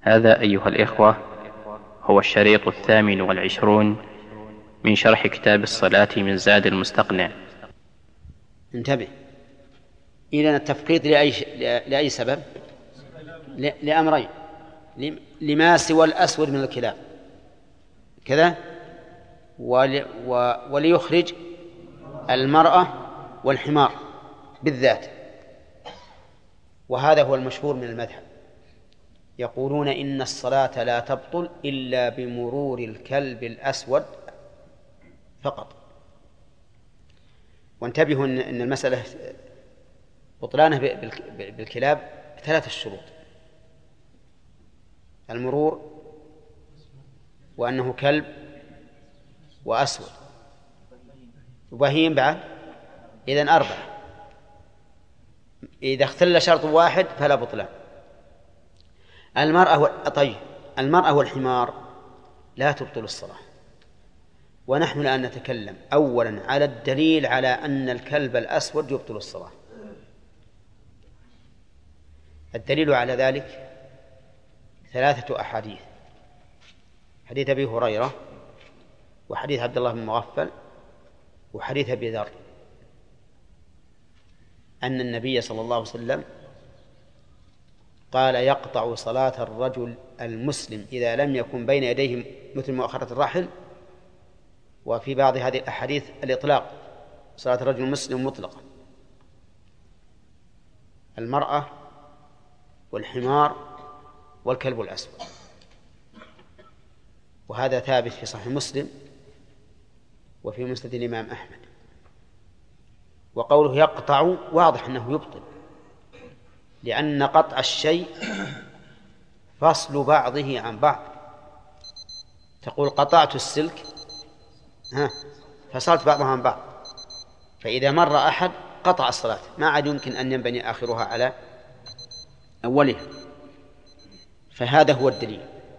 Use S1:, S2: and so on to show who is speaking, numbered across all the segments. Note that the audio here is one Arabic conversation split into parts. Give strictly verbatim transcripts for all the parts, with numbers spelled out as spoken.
S1: هذا أيها الإخوة هو الشريط الثامن والعشرون من شرح كتاب الصلاة من زاد المستقنع.
S2: انتبه، إذن التفقيد لأي, لأي سبب؟ لأمرين: لما سوى الأسود من الكلاب كذا، وليخرج المرأة والحمار بالذات. وهذا هو المشهور من المذهب، يقولون إن الصلاة لا تبطل إلا بمرور الكلب الأسود فقط. وانتبهوا أن المسألة بطلانه بالكلاب ثلاثة شروط: المرور، وأنه كلب، وأسود، وبهيم بعد، إذن أربعة. إذا اختل شرط واحد فلا بطلان. المرأة و... طيب المرأة والحمار لا تبطل الصلاة. ونحن الآن نتكلم أولا على الدليل على أن الكلب الأسود يبطل الصلاة. الدليل على ذلك ثلاثة أحاديث: حديث أبي هريرة، وحديث عبد الله بن مغفل، وحديث أبي ذر، أن النبي صلى الله عليه وسلم قال: يقطع صلاة الرجل المسلم إذا لم يكن بين يديه مثل مؤخرة الرحل. وفي بعض هذه الأحاديث الإطلاق: صلاة الرجل المسلم مطلقا. المرأة والحمار والكلب الأسود. وهذا ثابت في صحيح مسلم وفي مسند الإمام أحمد. وقوله يقطع واضح أنه يبطل، لأن قطع الشيء فصل بعضه عن بعض. تقول قطعت السلك، ها فصلت بعضها عن بعض، فإذا مر أحد قطع الصلاة، ما عاد يمكن أن ينبني آخرها على أولها. فهذا هو الدليل.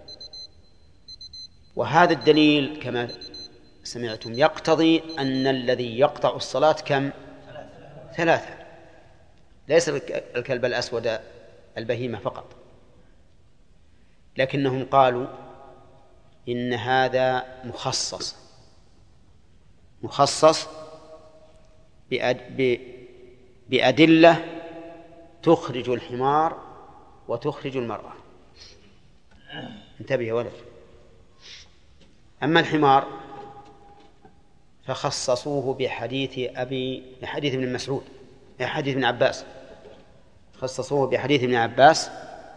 S2: وهذا الدليل كما سمعتم يقتضي أن الذي يقطع الصلاة كم؟ ثلاثة، ليس الكلب الأسود البهيمة فقط. لكنهم قالوا إن هذا مخصص مخصص بأدلة تخرج الحمار وتخرج المرأة. انتبه يا ولد. أما الحمار فخصصوه بحديث أبي بحديث ابن مسعود حديث ابن عباس خصصوه بحديث ابن عباس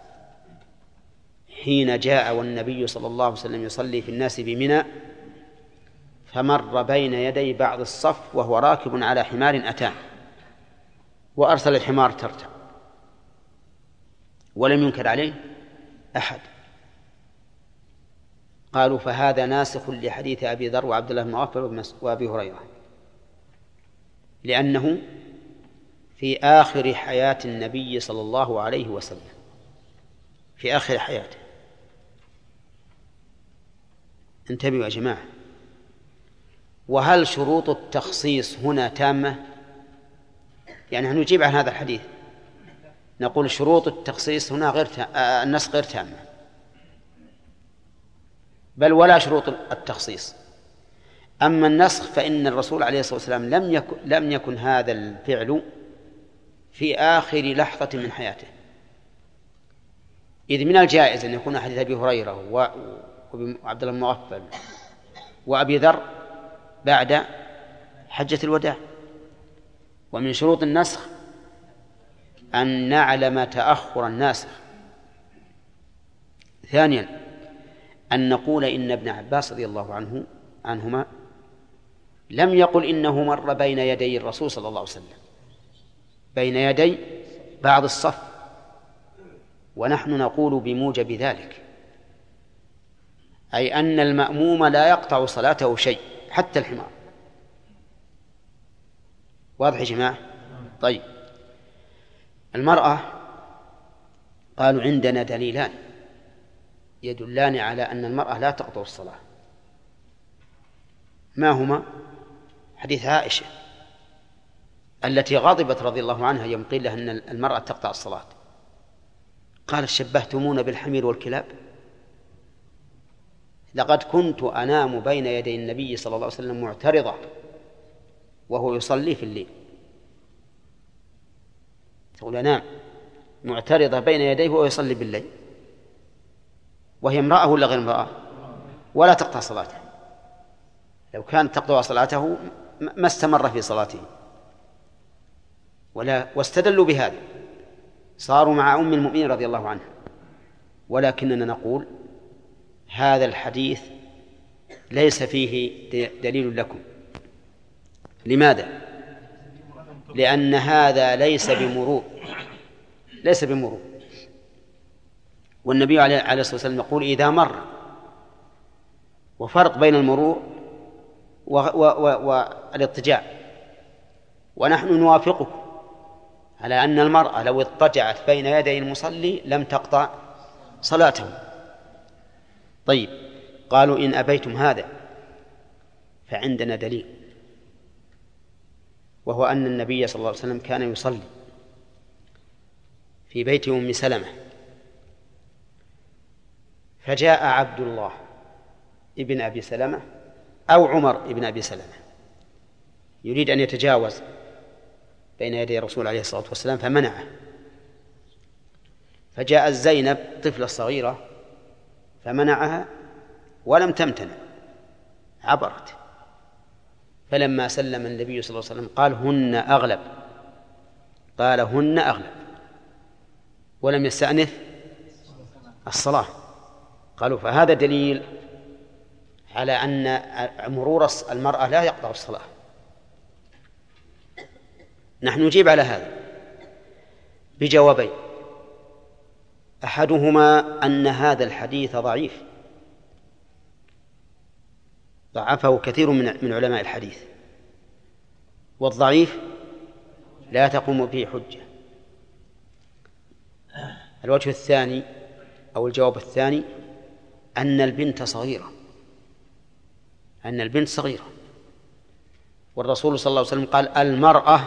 S2: حين جاء والنبي صلى الله عليه وسلم يصلي في الناس بمنى، فمر بين يدي بعض الصف وهو راكب على حمار أتان، وأرسل الحمار ترتع، ولم ينكر عليه أحد. قالوا فهذا ناسخ لحديث أبي ذر وعبد الله بن مغفل وأبي هريرة، لأنه في آخر حياة النبي صلى الله عليه وسلم، في آخر حياته. انتبهوا يا جماعة. وهل شروط التخصيص هنا تامة؟ يعني هنجيب عن هذا الحديث نقول شروط التخصيص هنا غير تام... النسخ غير تامة، بل ولا شروط التخصيص. أما النسخ فإن الرسول عليه الصلاة والسلام لم يكن, لم يكن هذا الفعل في آخر لحظة من حياته، إذ من الجائز أن يكون حديث أبي هريرة وعبد الله بن مغفل وأبي ذر بعد حجة الوداع. ومن شروط النسخ أن نعلم تأخر الناسخ. ثانيا أن نقول إن ابن عباس رضي الله عنه عنهما لم يقل إنه مر بين يدي الرسول صلى الله عليه وسلم، بين يدي بعض الصف، ونحن نقول بموجب ذلك، أي أن المأموم لا يقطع صلاته شيء حتى الحمار. واضح يا جماعة؟ طيب، المرأة قالوا عندنا دليلان يدلان على أن المرأة لا تقطع الصلاة. ما هما؟ حديث عائشة التي غضبت رضي الله عنها يوم قيل لها أن المرأة تقطع الصلاة، قال شبهتمون بالحمير والكلاب. لقد كنت أنام بين يدي النبي صلى الله عليه وسلم معترضة وهو يصلي في الليل. تقول أنام معترضة بين يديه وهو يصلي بالليل، وهي امرأة ولا غير امرأة؟ ولا تقطع صلاته. لو كانت تقطع صلاته ما استمر في صلاته. ولا واستدلوا بهذا، صاروا مع أم المؤمنين رضي الله عنها. ولكننا نقول هذا الحديث ليس فيه دليل لكم. لماذا؟ لأن هذا ليس بمرور، ليس بمرور. والنبي عليه الصلاة والسلام يقول إذا مر، وفرق بين المرور والاضطجاع. ونحن نوافقكم على أن المرأة لو اضطجعت بين يدي المصلي لم تقطع صلاته. طيب، قالوا إن أبيتم هذا فعندنا دليل، وهو أن النبي صلى الله عليه وسلم كان يصلي في بيت أم سلمة، فجاء عبد الله ابن أبي سلمة أو عمر ابن أبي سلمة يريد أن يتجاوز بين يدي الرسول عليه الصلاة والسلام فمنعه. فجاء زينب طفلة صغيرة فمنعها ولم تمتنع، عبرت. فلما سلم النبي صلى الله عليه وسلم قال هن أغلب، قال هن أغلب، ولم يستأنف الصلاة. قالوا فهذا دليل على أن مرور المرأة لا يقطع الصلاة. نحن نجيب على هذا بجوابين: أحدهما أن هذا الحديث ضعيف، ضعفه كثير من علماء الحديث، والضعيف لا تقوم به حجة. الوجه الثاني أو الجواب الثاني أن البنت صغيرة، أن البنت صغيرة، والرسول صلى الله عليه وسلم قال المرأة،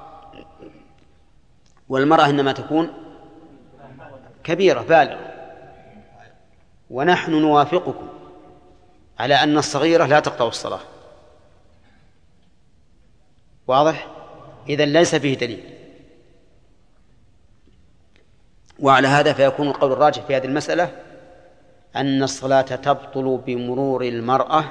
S2: والمرأة إنما تكون كبيرة بالغة، ونحن نوافقكم على أن الصغيرة لا تقطع الصلاة. واضح؟ إذن ليس فيه دليل. وعلى هذا فيكون القول الراجح في هذه المسألة أن الصلاة تبطل بمرور المرأة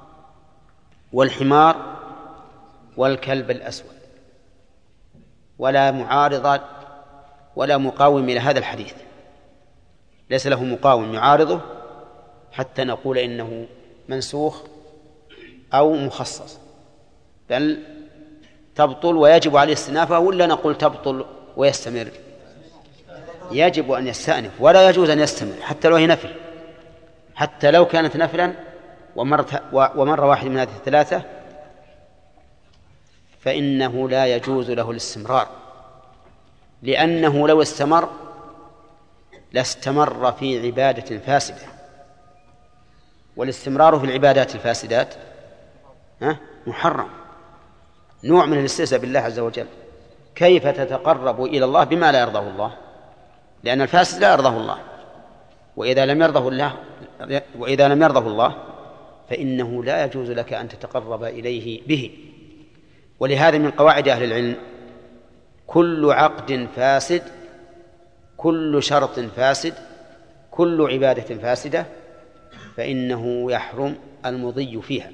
S2: والحمار والكلب الأسود، ولا معارض ولا مقاوم إلى هذا الحديث، ليس له مقاوم يعارضه حتى نقول إنه منسوخ أو مخصص، بل تبطل ويجب عليه استئنافه، ولا نقول تبطل ويستمر؟ يجب أن يستأنف، ولا يجوز أن يستمر حتى لو هي نفل، حتى لو كانت نفلا ومرت ومر واحد من هذه الثلاثة فإنه لا يجوز له الاستمرار، لأنه لو استمر لاستمر في عبادة فاسدة، والاستمرار في العبادات الفاسدات محرم، نوع من الاستهزاء بالله عز وجل. كيف تتقرب إلى الله بما لا يرضاه الله؟ لأن الفاسد لا يرضاه الله، وإذا لم يرضه الله وإذا لم يرضه الله فإنه لا يجوز لك أن تتقرب إليه به. ولهذا من قواعد أهل العلم كل عقد فاسد، كل شرط فاسد، كل عبادة فاسدة فإنه يحرم المضي فيها.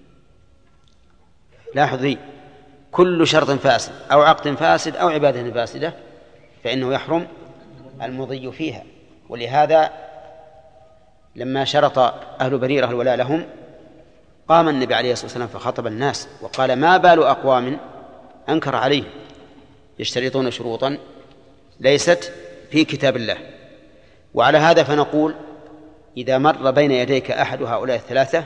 S2: لاحظي، كل شرط فاسد أو عقد فاسد أو عبادة فاسدة فإنه يحرم المضي فيها. ولهذا لما شرط أهل بريرة الولاء لهم قام النبي عليه الصلاة والسلام فخاطب الناس وقال ما بال أقوام أنكر عليهم يشترطون شروطا ليست في كتاب الله. وعلى هذا فنقول إذا مر بين يديك أحد هؤلاء الثلاثة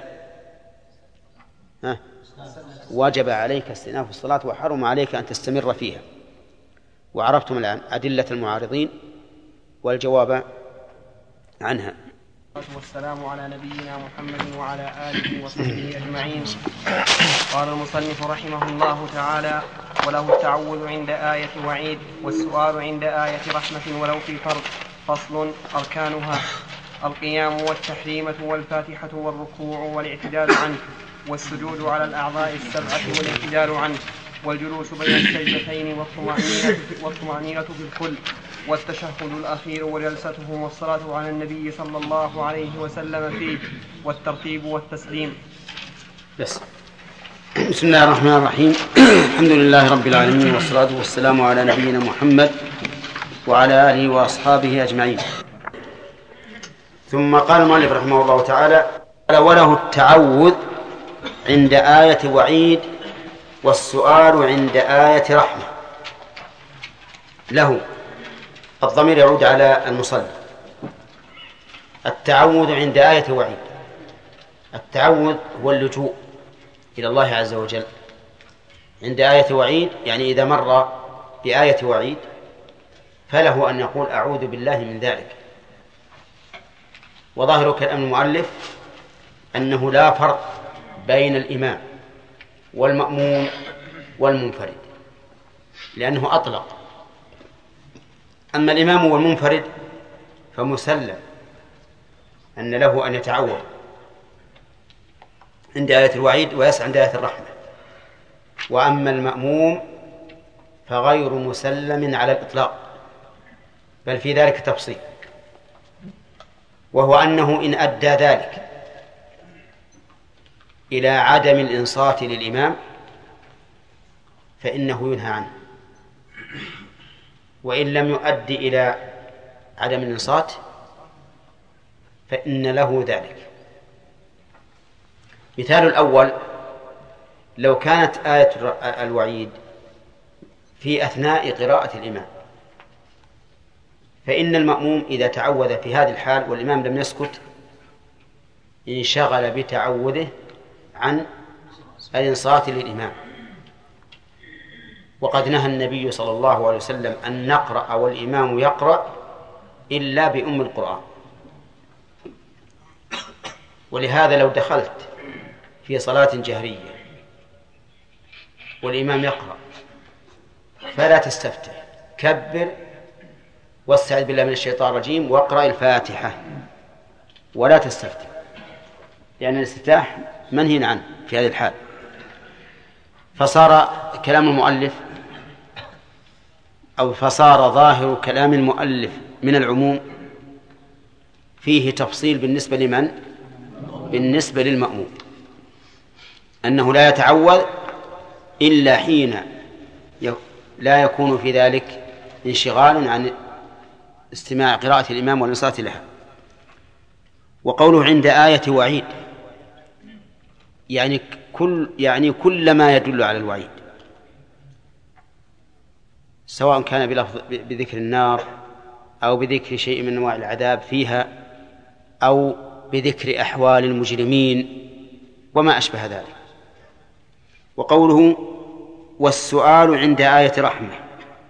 S2: وجب عليك استئناف الصلاة وحرم عليك أن تستمر فيها. وعرفتم الآن أدلة المعارضين والجواب عنها.
S3: والسلام على نبينا محمد وعلى آله وصحبه أجمعين. قال المصنف رحمه الله تعالى: وله التعوذ عند آية وعيد، والسؤال عند آية رحمة ولو في فرض. فصل. أركانها: القيام والتحريمة والفاتحة والركوع والاعتدال عنه، والسجود على الأعضاء السبعة والاعتدال عنه، والجلوس بين السجدتين والطمأنينة, والطمأنينة في الكل، والتشهد الأخير وجلسته والصلاة على النبي صلى الله عليه وسلم فيه، والترتيب والتسليم.
S2: بس. بسم الله الرحمن الرحيم. الحمد لله رب العالمين، والصلاة والسلام على نبينا محمد وعلى آله وأصحابه أجمعين. ثم قال المؤلف رحمه الله تعالى: وله التعوذ عند آية وعيد، والسؤال عند آية رحمة. له الضمير يعود على المصلي. التعوذ عند آية وعيد. التعوذ هو اللجوء إلى الله عز وجل عند آية وعيد، يعني إذا مر بآية وعيد فله أن يقول أعوذ بالله من ذلك. وظاهر كلام المؤلف أنه لا فرق بين الإمام والمأموم والمنفرد، لأنه أطلق. أما الإمام والمنفرد فمسلم أن له أن يتعوذ عند آية الوعيد ويسعى عند آية الرحمة. وأما المأموم فغير مسلم على الإطلاق، بل في ذلك تفصيل، وهو أنه إن أدى ذلك إلى عدم الإنصات للإمام فإنه ينهى عنه، وإن لم يؤدي إلى عدم الإنصات فإن له ذلك. مثال الأول: لو كانت آية الوعيد في أثناء قراءة الإمام، فإن المأموم إذا تعوذ في هذه الحال والإمام لم يسكت انشغل بتعوذه عن الإنصات للإمام. وقد نهى النبي صلى الله عليه وسلم أن نقرأ والإمام يقرأ إلا بأم القرآن. ولهذا لو دخلت في صلاة جهرية والإمام يقرأ فلا تستفتح، كبر واستعذ بالله من الشيطان الرجيم واقرأ الفاتحة ولا تستفتح، لأن الاستفتاح منهي عنه في هذه الحال. فصار كلام المؤلف أو فصار ظاهر كلام المؤلف من العموم فيه تفصيل بالنسبة لمن؟ بالنسبة للمأموم، أنه لا يتعوذ إلا حين لا يكون في ذلك انشغال عن استماع قراءة الإمام والإنصات لها. وقوله عند آية وعيد يعني كل يعني كل ما يدل على الوعيد، سواء كان بلفظ بذكر النار أو بذكر شيء من أنواع العذاب فيها أو بذكر أحوال المجرمين وما أشبه ذلك. وقوله والسؤال عند آية رحمة.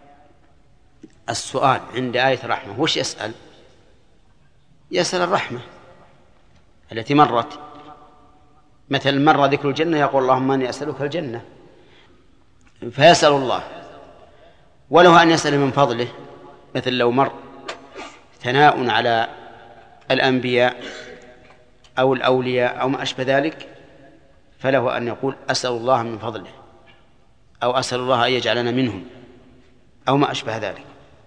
S2: السؤال عند آية رحمة وش يسأل؟ يسأل الرحمة التي مرت، مثل مر ذكر الجنة يقول اللهم أني أسألك الجنة، فيسأل الله. وله أن يسأل من فضله، مثل لو مر ثناء على الأنبياء أو الأولياء أو ما أشبه ذلك فله أن يقول أسأل الله من فضله أو أسأل الله أن يجعلنا منهم أو ما أشبه ذلك.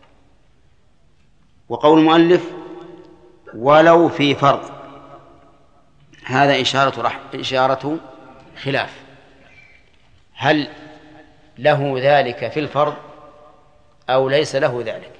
S2: وقول المؤلف ولو في فرض، هذا إشارة, رح... إشارة خلاف، هل له ذلك في الفرض أو ليس له ذلك؟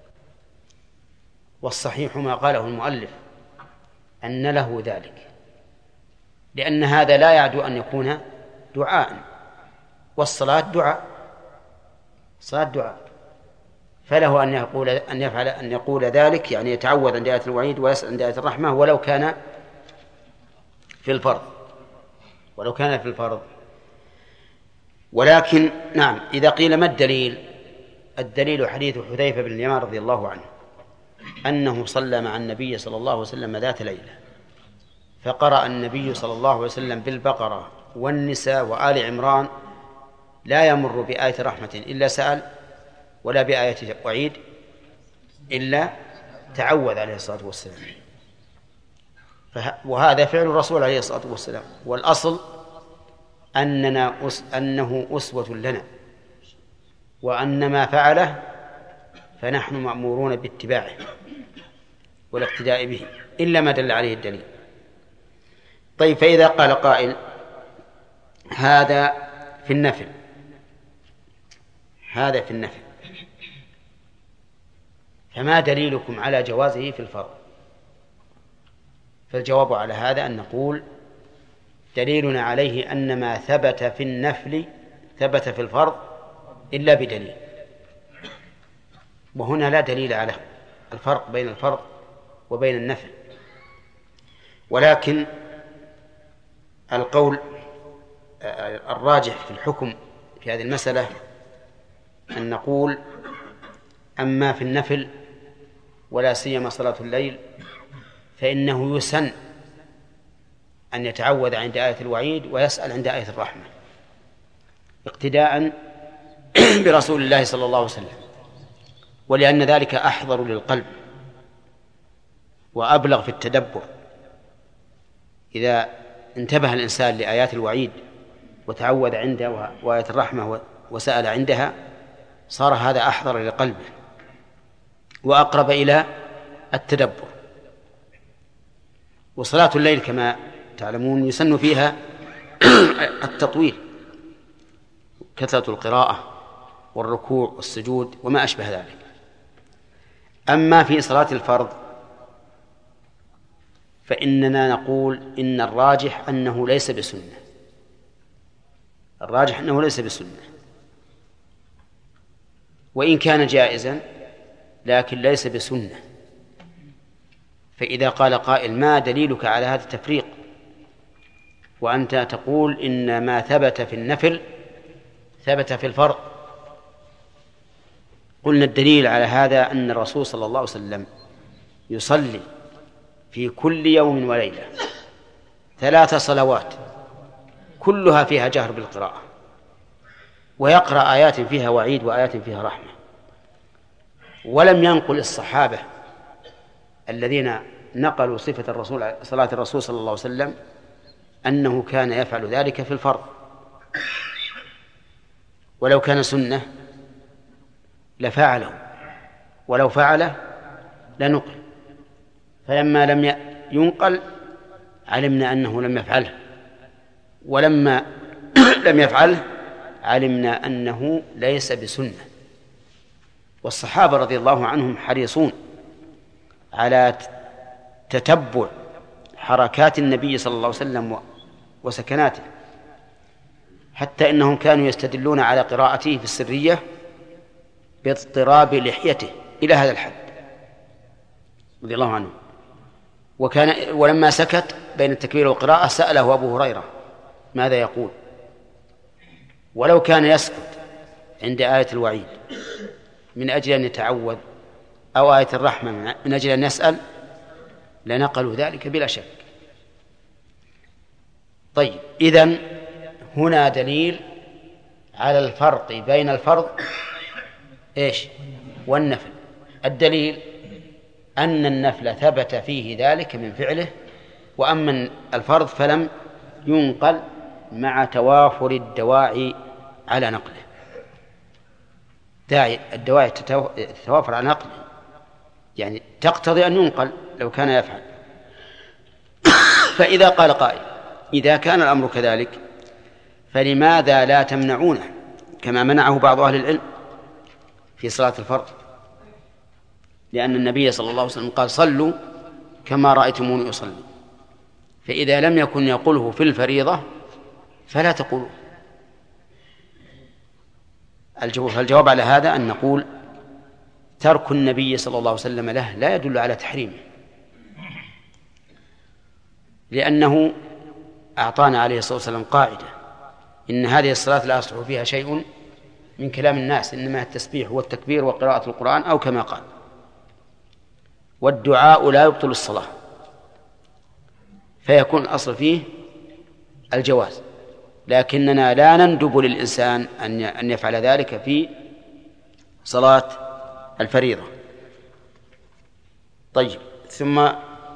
S2: والصحيح ما قاله المؤلف أن له ذلك، لأن هذا لا يعدو أن يكون دعاء، والصلاة دعاء، صلاة دعاء، فله أن يقول أن يفعل أن يقول ذلك، يعني يتعوذ عند آية الوعيد ويسأل عند آية الرحمة ولو كان في الفرض، ولو كان في الفرض. ولكن نعم، إذا قيل ما الدليل؟ الدليل حديث حذيفة بن اليمان رضي الله عنه أنه صلى مع النبي صلى الله عليه وسلم ذات ليلة، فقرأ النبي صلى الله عليه وسلم بالبقرة والنساء وآل عمران لا يمر بآية رحمة إلا سأل، ولا بآية وعيد إلا تعوذ عليه الصلاة والسلام، وهذا فعل الرسول عليه الصلاة والسلام، والأصل أننا أس أنه أسوة لنا، وأن ما فعله فنحن مأمورون باتباعه والاقتداء به إلا ما دل عليه الدليل. طيب، فإذا قال قائل هذا في النفل هذا في النفل فما دليلكم على جوازه في الفرض؟ فالجواب على هذا أن نقول دليلنا عليه أن ما ثبت في النفل ثبت في الفرض إلا بدليل، وهنا لا دليل على الفرق بين الفرض وبين النفل. ولكن القول الراجح في الحكم في هذه المسألة أن نقول أما في النفل ولا سيما صلاة الليل فإنه يسن أن يتعوذ عند آية الوعيد ويسأل عند آية الرحمة اقتداء برسول الله صلى الله عليه وسلم، ولأن ذلك أحضر للقلب وأبلغ في التدبر. إذا انتبه الإنسان لآيات الوعيد وتعوذ عندها وآية الرحمة وسأل عندها صار هذا أحضر لقلبه وأقرب إلى التدبر. وصلاة الليل كما تعلمون يسن فيها التطويل، كثرة القراءة والركوع والسجود وما أشبه ذلك. أما في صلاة الفرض فإننا نقول إن الراجح أنه ليس بسنة الراجح أنه ليس بسنة وإن كان جائزا لكن ليس بسنة. فإذا قال قائل ما دليلك على هذا التفريق وأنت تقول إن ما ثبت في النفل ثبت في الفرض، قلنا الدليل على هذا أن الرسول صلى الله عليه وسلم يصلي في كل يوم وليلة ثلاث صلوات كلها فيها جهر بالقراءة، ويقرأ آيات فيها وعيد وآيات فيها رحمة، ولم ينقل الصحابة الذين نقلوا صفة الرسول صلاة الرسول صلى الله عليه وسلم أنه كان يفعل ذلك في الفرض، ولو كان سنة لفعله ولو فعله لنقل، فلما لم ينقل علمنا أنه لم يفعله، ولما لم يفعله علمنا أنه ليس بسنة. والصحابة رضي الله عنهم حريصون على تتبع حركات النبي صلى الله عليه وسلم وسكناته، حتى إنهم كانوا يستدلون على قراءته في السرية باضطراب لحيته إلى هذا الحد رضي الله عنه. وكان ولما سكت بين التكبير والقراءة سأله أبو هريرة ماذا يقول، ولو كان يسكت عند آية الوعيد من أجل أن يتعوذ أو آية الرحمة من أجل أن يسأل لنقلوا ذلك بلا شك. طيب، إذن هنا دليل على الفرق بين الفرض إيش والنفل. الدليل أن النفل ثبت فيه ذلك من فعله، وأما الفرض فلم ينقل مع توافر الدواعي على نقله. داعي الدواعي تتوافر على نقله يعني تقتضي أن ينقل لو كان يفعل. فإذا قال قائل إذا كان الأمر كذلك فلماذا لا تمنعونه كما منعه بعض أهل العلم في صلاة الفرض؟ لأن النبي صلى الله عليه وسلم قال صلوا كما رأيتموني أصلي، فإذا لم يكن يقوله في الفريضة فلا تقولوا. فالجواب على هذا أن نقول ترك النبي صلى الله عليه وسلم له لا يدل على تحريمه، لأنه أعطانا عليه الصلاة والسلام قاعدة إن هذه الصلاة لا يصلح فيها شيء من كلام الناس، إنما التسبيح والتكبير وقراءة القرآن أو كما قال، والدعاء لا يبطل الصلاة، فيكون الأصل فيه الجواز، لكننا لا نندب للإنسان أن يفعل ذلك في صلاة الفريضة. طيب ثم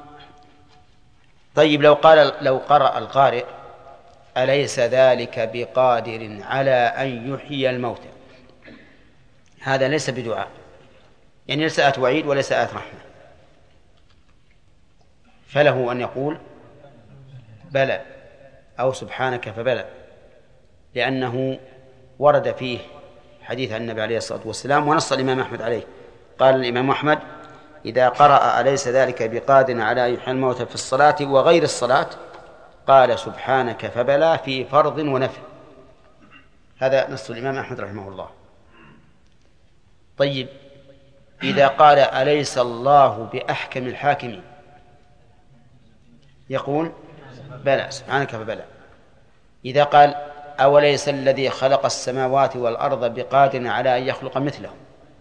S2: طيب لو قال لو قرأ القارئ أليس ذلك بقادر على أن يحيي الموتى، هذا ليس بدعاء، يعني ليس آية وعيد وليس آية رحمة، فله أن يقول بلى أو سبحانك فبلى، لأنه ورد فيه حديث عن النبي عليه الصلاة والسلام ونص الإمام أحمد عليه. قال الإمام أحمد: إذا قرأ أليس ذلك بقادر على أن يحيي الموتى في الصلاة وغير الصلاة قال سبحانك فبلى في فرض ونفل. هذا نص الإمام أحمد رحمه الله. طيب إذا قال أليس الله بأحكم الحاكمين يقول بلى سبحانك فبلى. إذا قال أوليس الذي خلق السماوات والأرض بقادر على أن يخلق مثلهم،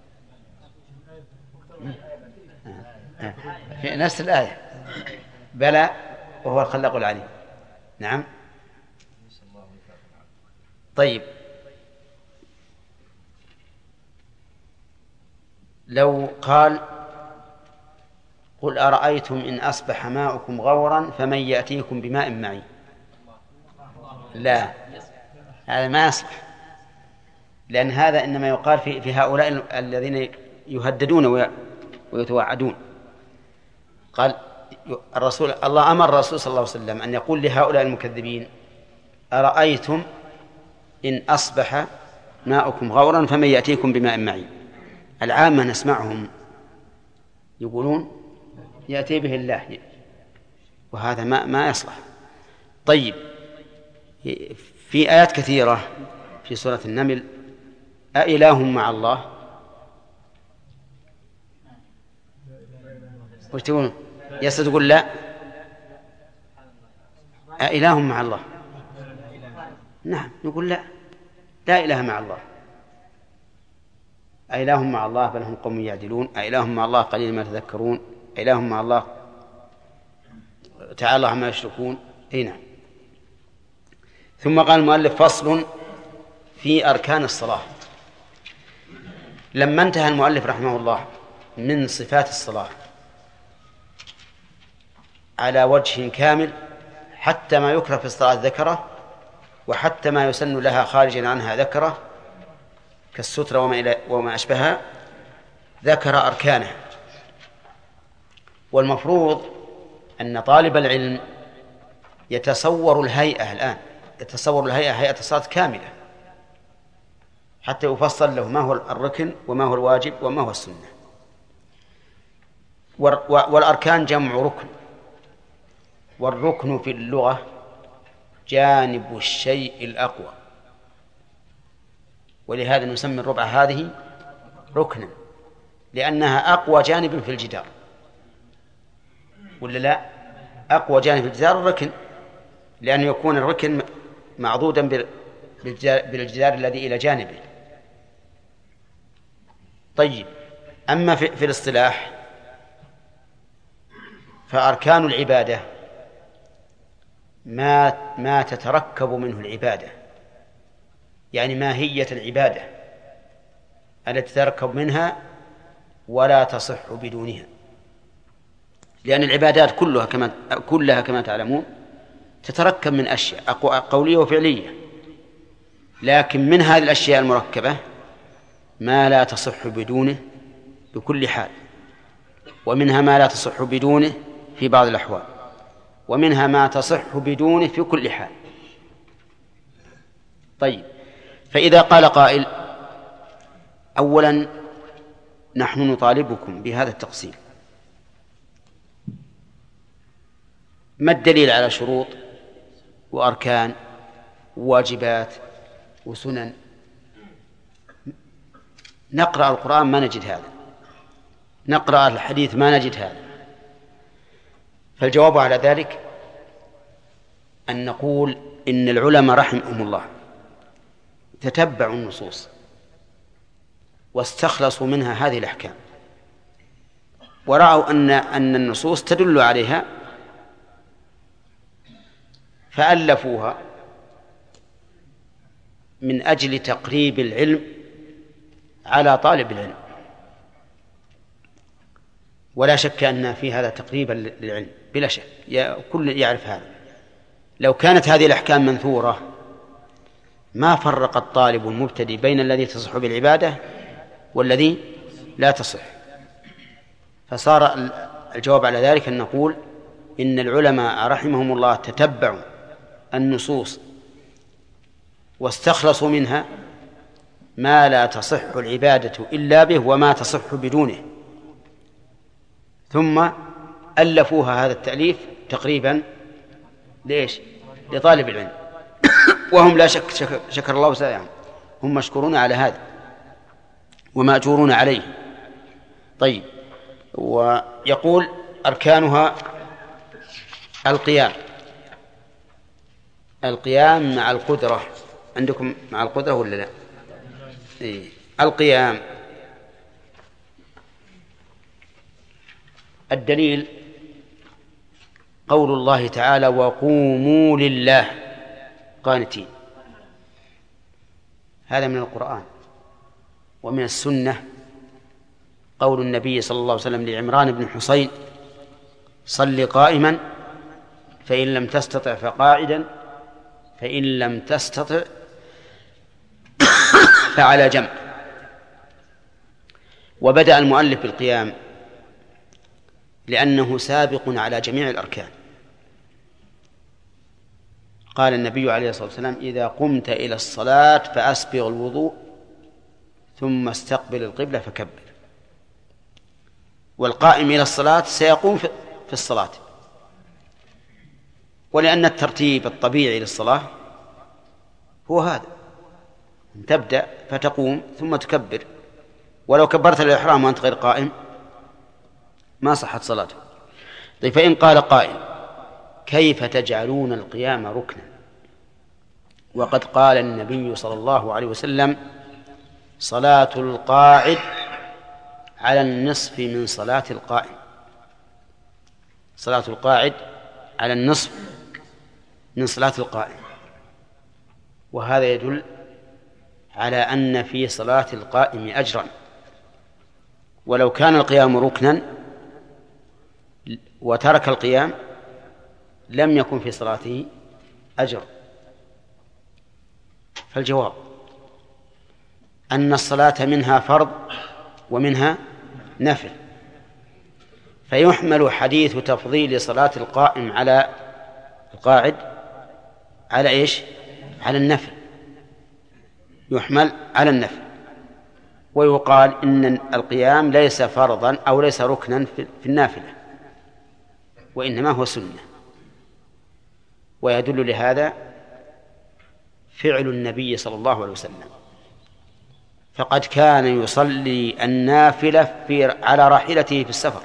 S2: في نفس الآية بلى وهو الخلاق العليم. نعم. طيب لو قال قل أرأيتم إن أصبح ماؤكم غورا فمن يأتيكم بماء معين، لا، هذا ما يصلح، لأن هذا إنما يقال في, في هؤلاء الذين يهددون ويتوعدون. قال الرسول الله أمر الرسول صلى الله عليه وسلم أن يقول لهؤلاء المكذبين أرأيتم إن أصبح ماؤكم غورا فمن يأتيكم بماء معين. العامة نسمعهم يقولون يأتي به الله، وهذا ما ما يصلح. طيب في آيات كثيرة في سورة النمل أإله مع الله، وش تقول؟ يسد تقول لا، أإله مع الله، نعم نقول لا، لا إله مع الله. أإله مع الله بل هم قوم يعدلون، أإله مع الله قليل ما تذكرون، أإله مع الله تعالى عما يشركون. هنا ثم قال المؤلف فصل في أركان الصلاة. لما انتهى المؤلف رحمه الله من صفات الصلاة على وجه كامل حتى ما يكره في الصلاة ذكره، وحتى ما يسن لها خارجا عنها ذكره كالسترة وما, وما أشبهها، ذكر أركانها. والمفروض أن طالب العلم يتصور الهيئة الآن، يتصور الهيئة هيئة الصلاة كاملة حتى يفصل له ما هو الركن وما هو الواجب وما هو السنة. والأركان جمع ركن، والركن في اللغة جانب الشيء الأقوى، ولهذا نسمي الربع هذه ركنا لأنها أقوى جانب في الجدار، ولا لا؟ أقوى جانب في الجدار الركن، لأن يكون الركن معضودا بالجدار الذي إلى جانبه. طيب أما في, في الاصطلاح فأركان العبادة ما ما تتركب منه العبادة، يعني ماهية العبادة التي تتركب منها ولا تصح بدونها، لأن العبادات كلها كما كلها كما تعلمون تتركب من أشياء قولية وفعلية، لكن من هذه الأشياء المركبة ما لا تصح بدونه بكل حال، ومنها ما لا تصح بدونه في بعض الأحوال، ومنها ما تصح بدونه في كل حال. طيب فإذا قال قائل أولا نحن نطالبكم بهذا التقسيم، ما الدليل على شروط وأركان وواجبات وسنن؟ نقرأ القرآن ما نجد هذا، نقرأ الحديث ما نجد هذا. فالجواب على ذلك أن نقول إن العلماء رحمهم الله تتبعوا النصوص واستخلصوا منها هذه الأحكام، ورأوا أن أن النصوص تدل عليها فألفوها من أجل تقريب العلم على طالب العلم. ولا شك أن في هذا تقريبا للعلم بلا شك، كل يعرف هذا. لو كانت هذه الأحكام منثورة ما فرق الطالب المبتدئ بين الذي تصح بالعبادة والذي لا تصح. فصار الجواب على ذلك أن نقول إن العلماء رحمهم الله تتبعوا النصوص واستخلصوا منها ما لا تصح العبادة إلا به وما تصح بدونه، ثم ألفوها هذا التأليف تقريبا ليش؟ لطالب العلم. وهم لا شك شكر, شكر الله سعيهم، هم مشكورون على هذا ومأجورون عليه. طيب، ويقول أركانها القيام القيام مع القدرة. عندكم مع القدرة ولا لا؟ إيه. القيام الدليل قول الله تعالى وقوموا لله قانتين، هذا من القرآن. ومن السنة قول النبي صلى الله عليه وسلم لعمران بن حصين صل قائما فإن لم تستطع فقاعدا فإن لم تستطع فعلى جنب. وبدأ المؤلف بالقيام لأنه سابق على جميع الأركان. قال النبي عليه الصلاة والسلام إذا قمت إلى الصلاة فأسبغ الوضوء ثم استقبل القبلة فكبر. والقائم إلى الصلاة سيقوم في الصلاة، ولأن الترتيب الطبيعي للصلاة هو هذا، تبدأ فتقوم ثم تكبر. ولو كبرت الإحرام وأنت غير قائم ما صحت صلاته. طيب، فإن قال قائل كيف تجعلون القيام ركنا وقد قال النبي صلى الله عليه وسلم صلاة القاعد على النصف من صلاة القائم. صلاة القاعد على النصف من صلاة القائم، وهذا يدل على أن في صلاة القائم أجرا. ولو كان القيام ركنا وترك القيام لم يكن في صلاته أجر. فالجواب أن الصلاة منها فرض ومنها نفل، فيحمل حديث تفضيل صلاة القائم على القاعد على إيش؟ على النفل، يحمل على النفل. ويقال إن القيام ليس فرضا أو ليس ركنا في النافلة، وإنما هو سنة. ويدل لهذا فعل النبي صلى الله عليه وسلم، فقد كان يصلي النافلة في على راحلته في السفر.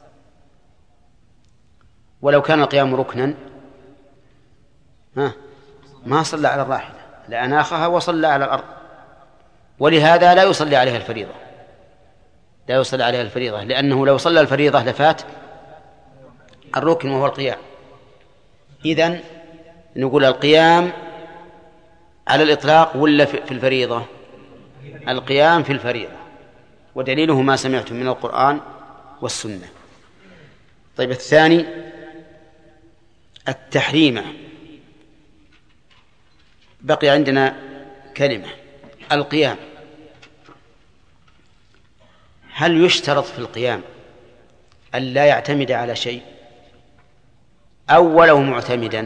S2: ولو كان القيام ركنا ما صلى على الراحلة لأناخها وصلى على الأرض. ولهذا لا يصلي عليها الفريضة لا يصلي عليها الفريضة لأنه لو صلى الفريضة لفات الركن وهو القيام. إذن نقول القيام على الإطلاق ولا في الفريضة؟ القيام في الفريضة، ودليله ما سمعتم من القرآن والسنة. طيب، الثاني التحريمة. بقي عندنا كلمة القيام. هل يشترط في القيام أن لا يعتمد على شيء أو ولو معتمدا؟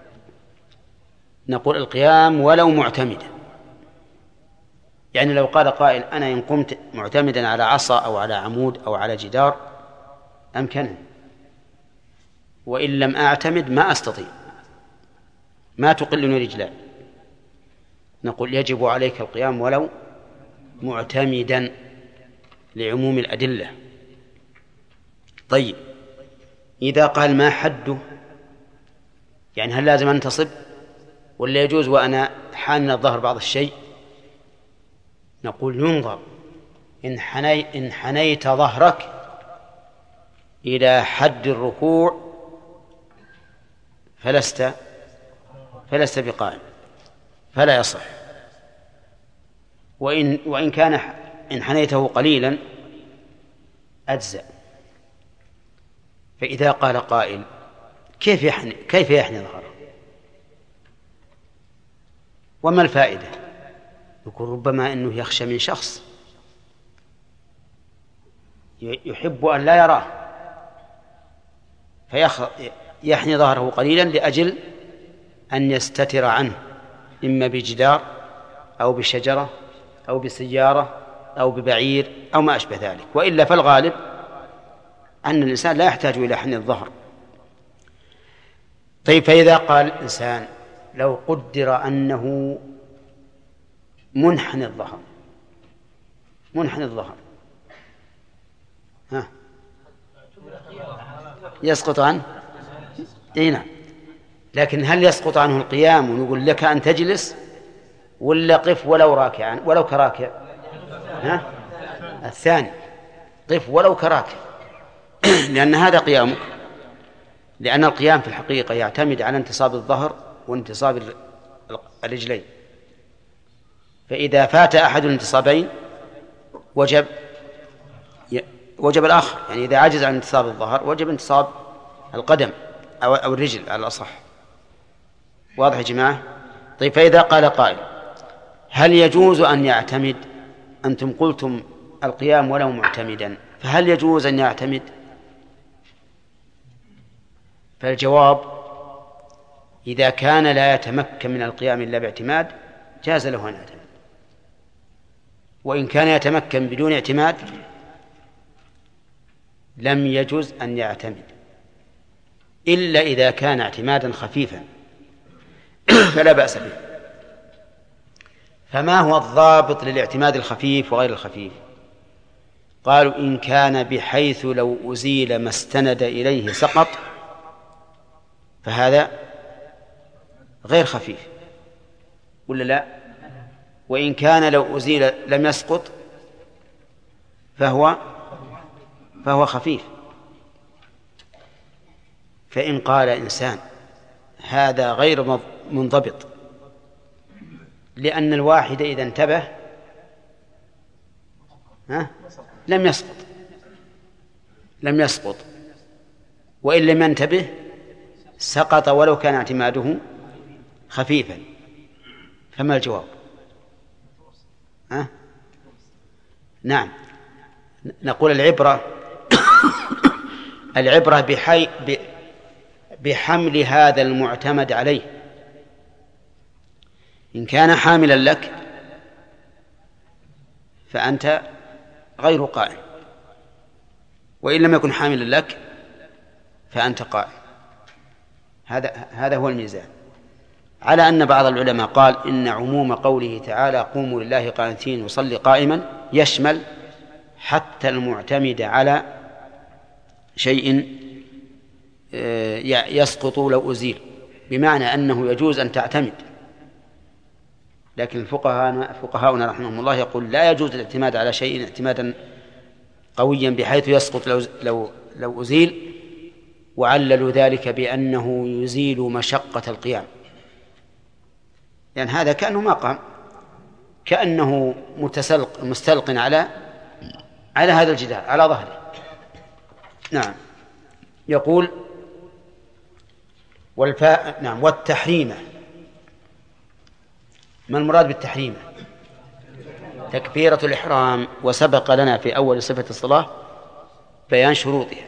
S2: نقول القيام ولو معتمدا، يعني لو قال قائل أنا إن قمت معتمدا على عصا أو على عمود أو على جدار أمكنني، وإن لم أعتمد ما أستطيع، ما تقلني رجلان. نقول يجب عليك القيام ولو معتمدا لعموم الأدلة. طيب، إذا قال ما حده، يعني هل لازم أنتصب ولا يجوز وأنا حان الظهر بعض الشيء؟ نقول ينظر. إن, حني إن حنيت ظهرك إلى حد الركوع فلست فلست بقائم فلا يصح. وإن, وإن كان إن حنيته قليلا أجزأ. فإذا قال قائل كيف يحني, كيف يحني ظهره وما الفائدة؟ يقول ربما أنه يخشى من شخص يحب أن لا يراه فيحني ظهره قليلا لأجل أن يستتر عنه، إما بجدار أو بشجرة أو بسيارة أو ببعير أو ما أشبه ذلك. وإلا فالغالب أن الإنسان لا يحتاج إلى حني الظهر. طيب فإذا قال الإنسان لو قدر أنه منحني الظهر منحني الظهر ها يسقط عنه؟ اي نعم، لكن هل يسقط عنه القيام ونقول لك أن تجلس ولا قف ولو راكعا ولو كراكع؟ ها الثاني، قف ولو كراكع لأن هذا قيامك، لأن القيام في الحقيقة يعتمد على انتصاب الظهر وانتصاب الرجلين، فإذا فات أحد الانتصابين وجب وجب الآخر، يعني إذا عجز عن انتصاب الظهر وجب انتصاب القدم أو الرجل على الأصح. واضح يا جماعة؟ طيب فإذا قال قائل هل يجوز أن يعتمد؟ أنتم قلتم القيام ولو معتمدا، فهل يجوز أن يعتمد؟ فالجواب إذا كان لا يتمكن من القيام إلا باعتماد جاز له أن يعتمد، وإن كان يتمكن بدون اعتماد لم يجوز أن يعتمد إلا إذا كان اعتمادا خفيفا فلا بأس به. فما هو الضابط للاعتماد الخفيف وغير الخفيف؟ قالوا إن كان بحيث لو أزيل ما استند إليه سقط فهذا غير خفيف ولا لا؟ وإن كان لو أزيل لم يسقط فهو فهو خفيف. فإن قال إنسان هذا غير منضبط، لأن الواحد إذا انتبه ها لم يسقط لم يسقط وإن لم ينتبه سقط ولو كان اعتماده خفيفا، فما الجواب؟ ها؟ نعم، نقول العبرة العبرة بحي بحمل هذا المعتمد عليه. إن كان حاملا لك فأنت غير قائم، وإن لم يكن حاملا لك فأنت قائم. هذا هذا هو الميزان. على أن بعض العلماء قال إن عموم قوله تعالى قوموا لله قانتين وصلي قائما يشمل حتى المعتمد على شيء يسقط لو أزيل، بمعنى أنه يجوز أن تعتمد، لكن الفقهاء فقهاؤنا رحمهم الله يقول لا يجوز الاعتماد على شيء اعتمادا قويا بحيث يسقط لو لو لو أزيل، وعللوا ذلك بأنه يزيل مشقة القيام، لأن يعني هذا كأنه ما قام، كأنه متسلق مستلق على على هذا الجدار على ظهره. نعم. يقول والفاء نعم والتحريمة. ما المراد بالتحريمة؟ تكبيرة الإحرام، وسبق لنا في أول صفة الصلاة بيان شروطها.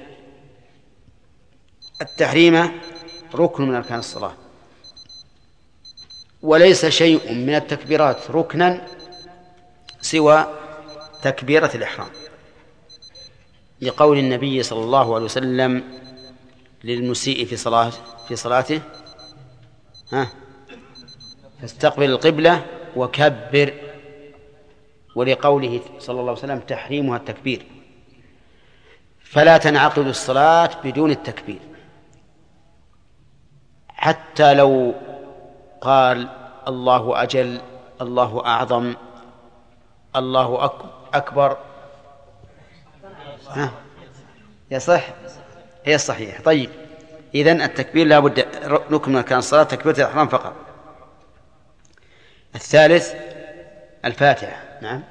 S2: التحريمة ركن من أركان الصلاة، وليس شيء من التكبيرات ركنا سوى تكبيرة الإحرام، لقول النبي صلى الله عليه وسلم للمسيء في صلاة في صلاته ها فاستقبل القبلة وكبر، ولقوله صلى الله عليه وسلم تحريمها التكبير، فلا تنعقد الصلاة بدون التكبير، حتى لو قال الله أجل، الله أعظم، الله أكبر ها يصح، هي الصحيح. طيب إذن التكبير لا بد ركن من أركان الصلاة، تكبيرة الإحرام فقط. الثالث الفاتحة. نعم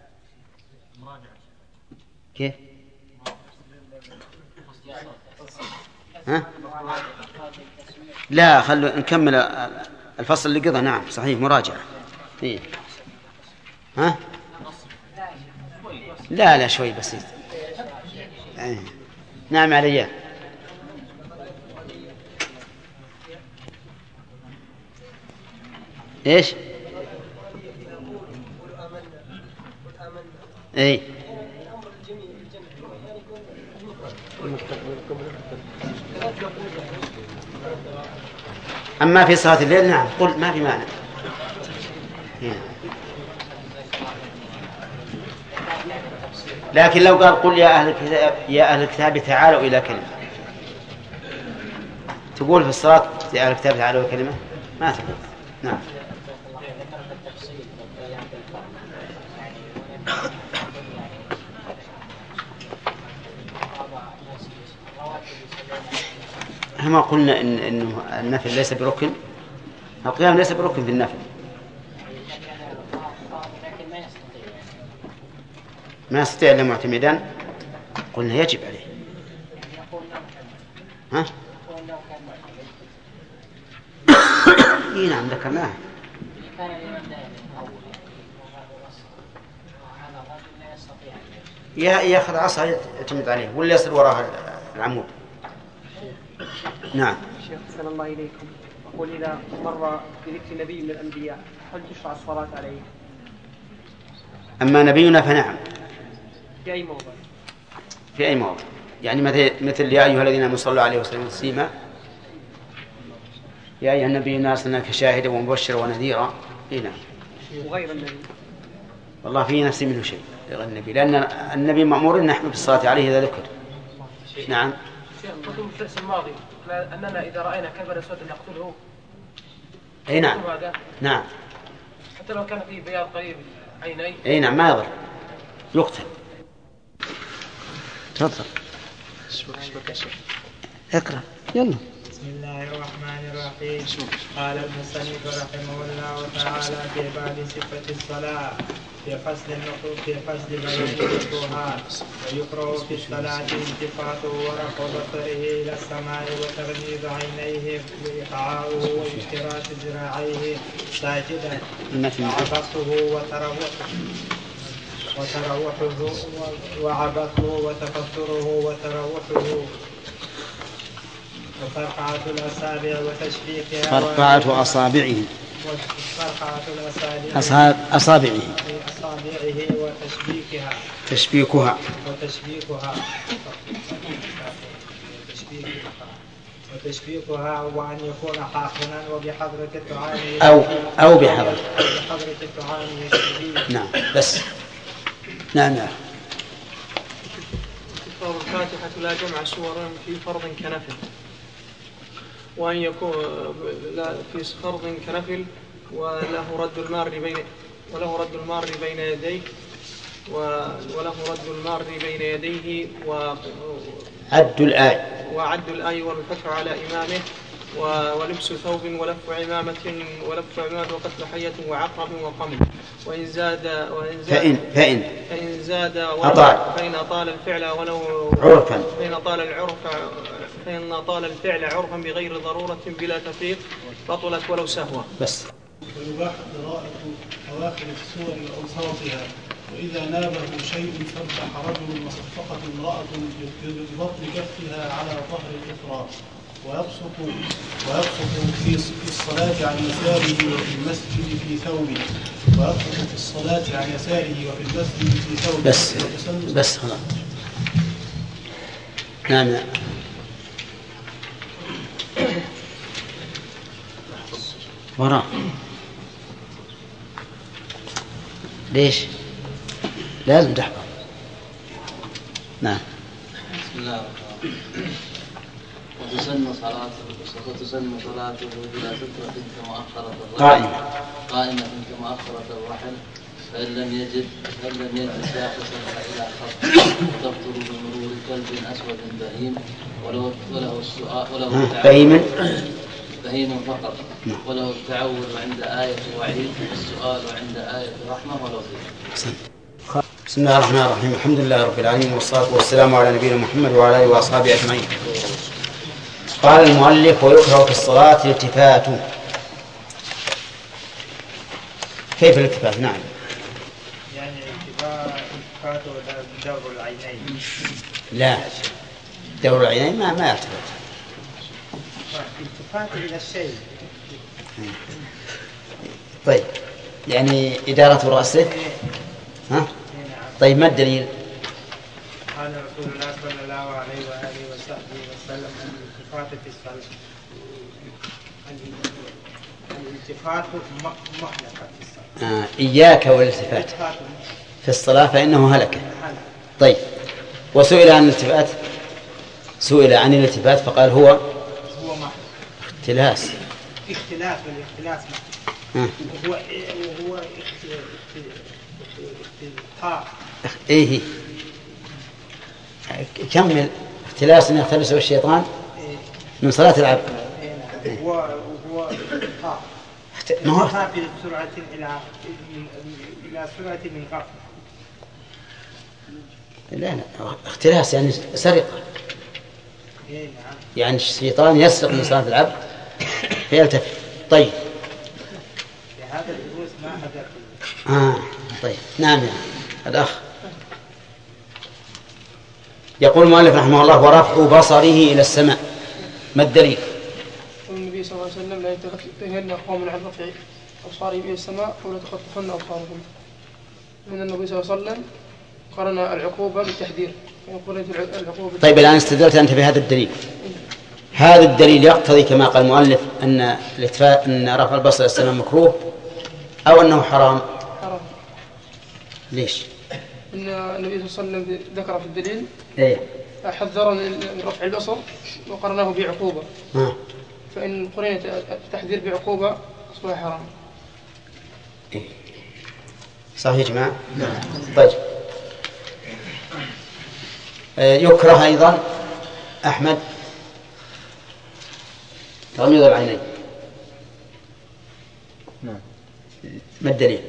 S2: كيف ها؟ لا خلوا نكمل الفصل اللي قضى. نعم صحيح مراجعة. إيه؟ ها؟ لا لا شوي بسيط. إيه؟ نعم عليا. إيش؟ إيه؟ أما في صلاة الليل نعم قل ما في معنى. لكن لو قال قل يا أهل الكتاب يا أهل الكتاب تعالوا إلى كلمة، تقول في الصلاة يا أهل الكتاب تعالوا إلى كلمة ما تقول. نعم. ما قلنا إن إنه النفل ليس بركن، القيام ليس بركن في النفل. ما يستطيع إلا معتمدا، قلنا يجب عليه. ها؟ إيه نعم ذكرناه. يأخذ عصا يعتمد عليه ولا يصل وراء العمود. نعم.
S3: شيخ أحسن الله إليكم، أقول إذا مر بذكر نبي من الأنبياء هل تشرع الصلاة عليه؟
S2: أما نبينا فنعم.
S3: في أي موضع؟
S2: في أي موضع يعني مثل مثل يا أيها الذين آمنوا صلوا عليه وسلموا تسليما، يا أيها النبي إنا أرسلناك شاهدا ومبشرا ونذيرا. هنا
S3: وغير النبي
S2: والله في نفس منه شيء غير النبي، لأن النبي مأمور نحن بالصلاة عليه إذا ذكر. نعم.
S3: شيخ قلتم في الدرس الماضي أننا إذا رأينا كلبا أسودا نقتله.
S2: أي نعم. نعم.
S3: حتى لو كان فيه بياض قريب عيني.
S2: أي نعم ما يضر يقتل. تفضل. اقرأ يلا.
S4: بسم الله الرحمن الرحيم. قال المصنف رحمه الله تعالى في باب صفة الصلاة في فصل النقوط في فصل بيان الشبهات. ويقرأ في الصلاة التفاته ورفع بصره إلى السماء وتغميض عينيه وإيقاعه واشتراك ذراعيه ساجدا وعبثه وتروحه وتروحه وعبثه وتفكره وتروحه وفرقعة الأصابع وتشبيكها
S2: فرقعة أصابعه
S4: وفرقعة
S2: أصابعه أصابعه
S4: وتشبيكها
S2: تشبيكها
S4: وتشبيكها وتشبيكها وأن يكون حاقنا وبحضرة الطعام
S2: أو أو بحضرة
S4: بحضرة الطعام يشبيه.
S2: نعم بس. نعم نعم.
S3: تكرار الفاتحة لا جمع سور في فرض كنفل، وأن يكون لا في فرض كنفل وله رد المار بين وله رد المار بين يديه وله رد المار بين يديه
S2: وعد الآية
S3: وعد الآية والفتح على إمامه ولبس ثوب ولف عمامة ولف عمامة وقتل حية وعقرب وقمل. وإن زاد وإن زاد
S2: فإن فإن
S3: فإن زاد
S2: أطال
S3: فإن أطال الفعل ولو
S2: عرفا
S3: فإن أطال العرف فإن أطال الفعل عرفا بغير ضرورة بلا تفريق بطلت ولو سهوا.
S2: بس.
S5: ويباح قراءة أواخر السور وأوساطها. وإذا نابه شيء سبح رجل وصفقت امرأة ببطن كفها على ظهر الأخرى ويبصق ويبصق في الصلاة عن يساره وفي المسجد في ثوبه ويبصق في الصلاة عن يساره وفي المسجد في ثوبه.
S2: بس بس خلاص. نعم نعم. وراء ليش لازم تحفظ. نعم.
S6: بسم الله الرحمن الرحيم. وتسن صلاته وتسن صلاته بلا سترة كمؤخرة الرحل
S2: قائمة
S6: قائمة كمؤخرة الرحل فإن لم يجد فإن لم يجد شاخصا إلى خط وتبطل بمرور كلب أسود بهيم وله وله السؤال وله
S2: بهيم
S6: بهيم فقط وله التعود عند آية وعيد والسؤال عند آية رحمة ولو فيه.
S2: بسم الله الرحمن الرحيم. الحمد لله رب العالمين والصلاة والسلام على نبينا محمد وعلى آله وأصحابه أجمعين. قال المؤلف ويكره في الصلاة الالتفات. كيف الالتفات؟ نعم.
S4: يعني التفات دور العينين.
S2: لا، دور العينين ما ما يلتفت.
S4: التفات إلى الشيء.
S2: طيب، يعني إدارة رأسه. ها؟ طيب، ما الدليل؟
S4: قال رسول الله صلى الله عليه وآله وصحبه وسلم الالتفات في الصلاة. الالتفات مهلكة في الصلاة.
S2: آه. إياك والالتفات في الصلاة فإنه هلكة. طيب، وسئل عن الالتفات سئل عن الالتفات فقال هو
S4: هو
S2: اختلاس.
S4: اختلاس والاختلاس
S2: آه.
S4: هو هو اختلاس.
S2: إيه كمل. اختلاس يختلسه الشيطان من صلاة العبد.
S4: هو هو
S2: ما هو
S4: بسرعة إلى إلى سرعة من غفلة.
S2: لا لا، اختلاس يعني سرقة. يعني الشيطان يسرق من صلاة العبد فيلتفت. طيب،
S4: هذا الدروس ما حدث.
S2: آه. طيب، نعم يا الأخ. يقول المؤلف رحمه الله ورفع بصره إلى السماء، ما الدليل؟
S7: النبي صلى الله عليه وسلم لا يتخذن قوم عن رفع أبصارهم إلى السماء أو لا تخطفن أبصارهم. من النبي صلى الله عليه وسلم قرن العقوبة بالتحذير. العقوبة.
S2: طيب، الآن استدلت أنت بهذا الدليل. هذا الدليل يقتضي كما قال المؤلف أن أن رفع البصر إلى السماء مكروه أو أنه حرام؟
S7: حرام.
S2: ليش؟
S7: إن النبي صلى الله عليه وسلم ذكر في الدليل
S2: إيه؟
S7: حذر من رفع البصر وقرناه بعقوبة.
S2: آه.
S7: فإن قرن التحذير بعقوبة أصبح حرام.
S2: إيه؟ صحيح يا جماعة؟ طيب، آه يكره أيضا أحمد تغميض العينين.
S8: نعم.
S2: ما الدليل؟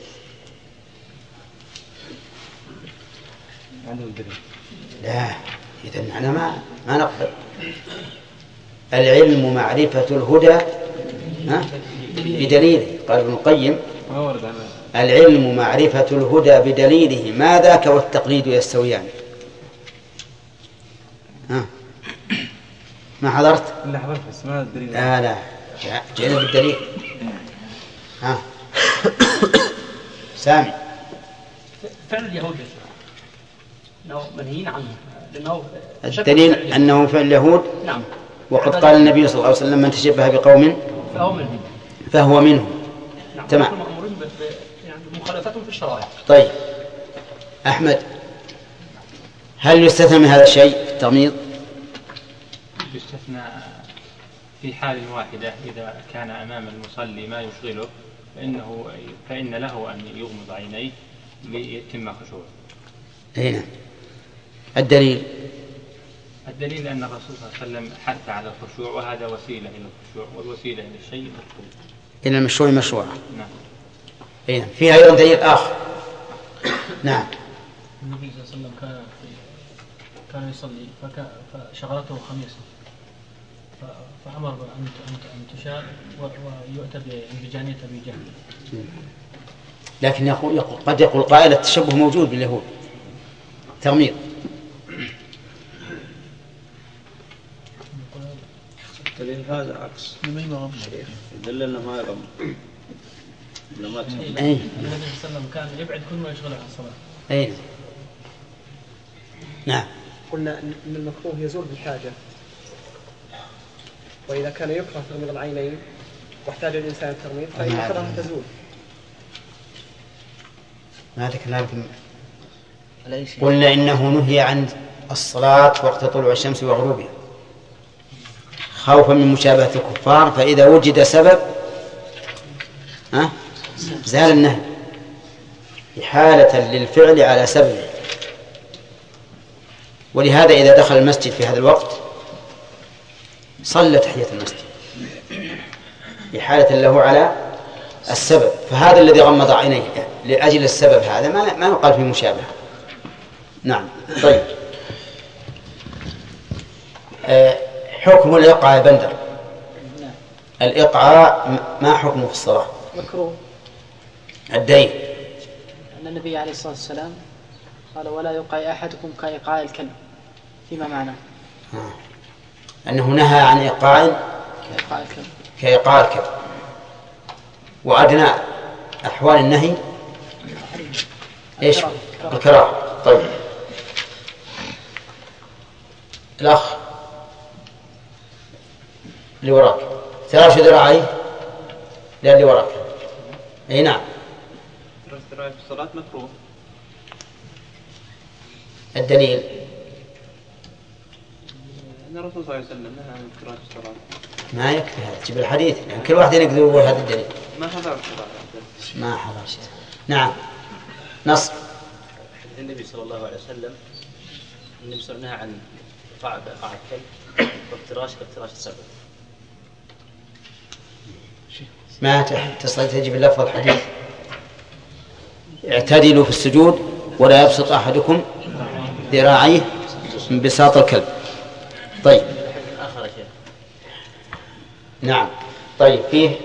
S8: عنده الدليل.
S2: لا، إذن أنا ما ما نقبل. العلم معرفة الهدى بدليله. قال ابن القيم العلم معرفة الهدى بدليله، ما ذاك والتقليد يستويان. ها ما حضرت؟
S8: لا حضرت بس ما الدليل.
S2: لا لا، جئنا بالدليل. ها سامي.
S9: فعل اليهود انه منهيين عنه لانه
S2: الدليل انه فعل اليهود.
S9: نعم.
S2: وقد قال النبي صلى الله عليه وسلم من تشبه بقوم
S9: فهو منهم
S2: فهو منهم.
S9: نعم.
S2: تمام.
S9: مأمورين يعني مخالفتهم في الشرائع.
S2: طيب، أحمد، هل يستثنى من هذا الشيء في التغميض؟
S10: يستثنى في حال واحدة إذا كان أمام المصلي ما يشغله فإنه فإن له أن يغمض عينيه ليتم خشوعه.
S2: هنا الدليل.
S10: الدليل أن الرسول صلى الله عليه وسلم حث على الخشوع، وهذا وسيلة إلى الخشوع، والوسيلة إلى الشيء مشروع.
S2: إلى المشروع مشروع.
S10: نعم.
S2: هنا فيها أيضا دليل آخر. نعم.
S9: النبي صلى الله عليه وسلم كان كان يصلي فشغلته خميصة فأمر أن تشال ويؤتى بجانية أبي جهل.
S2: لكن يقول, يقول قد يقول قائل التشبه موجود باليهود تغميض.
S11: الدليل هذا عكس يدل انه ما يغمض.
S9: النبي صلى الله عليه وسلم كان يبعد كل ما يشغله عن الصلاة.
S2: أي نعم.
S3: قلنا ان المكروه يزول بالحاجة، وإذا كان يكره تغميض العينين واحتاج الإنسان التغميض فإن الكراهة تزول.
S2: ما ذكرنا لكم. قلنا إنه نهي عن الصلاة وقت طلوع الشمس وغروبها خوفا من مشابهة الكفار، فإذا وجد سبب ها زال النهي إحالة للفعل على سببه. ولهذا إذا دخل المسجد في هذا الوقت صلى تحية المسجد إحالة له على السبب، فهذا الذي غمض عينيه لأجل السبب هذا ما ما يقال فيه مشابهة. نعم. طيب، حكم الإقعاء يا بندر. الإقعاء ما حكمه في الصلاة؟
S8: مكروه.
S2: الدين
S8: أن النبي عليه الصلاة والسلام قال ولا يقع أحدكم كإيقاع الكلب، فيما معناه
S2: آه. أنه نهى عن إيقاع
S8: كإيقاع الكلب
S2: كإيقاع الكلب. وأدنى أحوال النهي إيش؟ الكراهة. طيب الأخ اللي وراك ثلاث ذراعي لا اللي وراك. أي نعم.
S10: ثلاث ذراعي في الصلاة مكروه.
S2: الدليل
S10: أن الرسول صلى الله عليه وسلم نهى عن الكراهة في الصلاة.
S2: ما يكفي هذا، تجيب الحديث يعني كل واحد يقدر يقول هذا الدليل.
S10: ما حضرت
S2: ما حضرت. نعم نص.
S9: النبي صلى الله عليه وسلم النبي صلى الله عليه وسلم نهى عن إيقاع بإيقاع الكلب وافتراش كافتراش السبع.
S2: ما تستطيع تجيب اللفظ الحديث. اعتدلوا في السجود ولا يبسط أحدكم ذراعيه من بساط الكلب. طيب
S9: آخر شيء.
S2: نعم. طيب فيه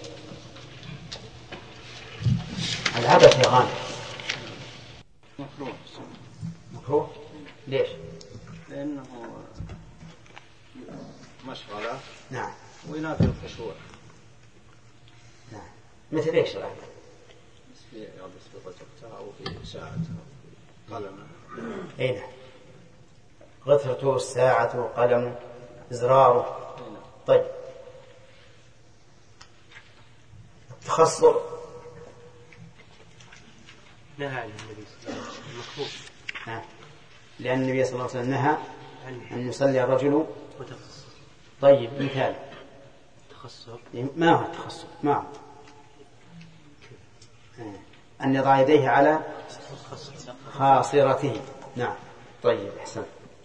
S2: العبث يا غانم.
S11: مكروه.
S2: مكروه ليش؟
S11: لأنه مشغلة.
S2: نعم.
S11: وينافي الخشوع.
S2: نعم. مثل ايش الآن؟
S11: في يلبس في غترته أو في ساعته أو في قلمه.
S2: أي نعم. غترته الساعة قلمه إزراره. طيب التخصر
S3: نهى عن النبي صلى الله عليه وسلم مكروه.
S2: نعم. لأن النبي صلى الله عليه وسلم نهى أن يصلي الرجل. طيب مثال
S3: تخصر.
S2: ما هو التخصر؟ ما هو أن يضع يديه على خاصرته. نعم. طيب أحسن.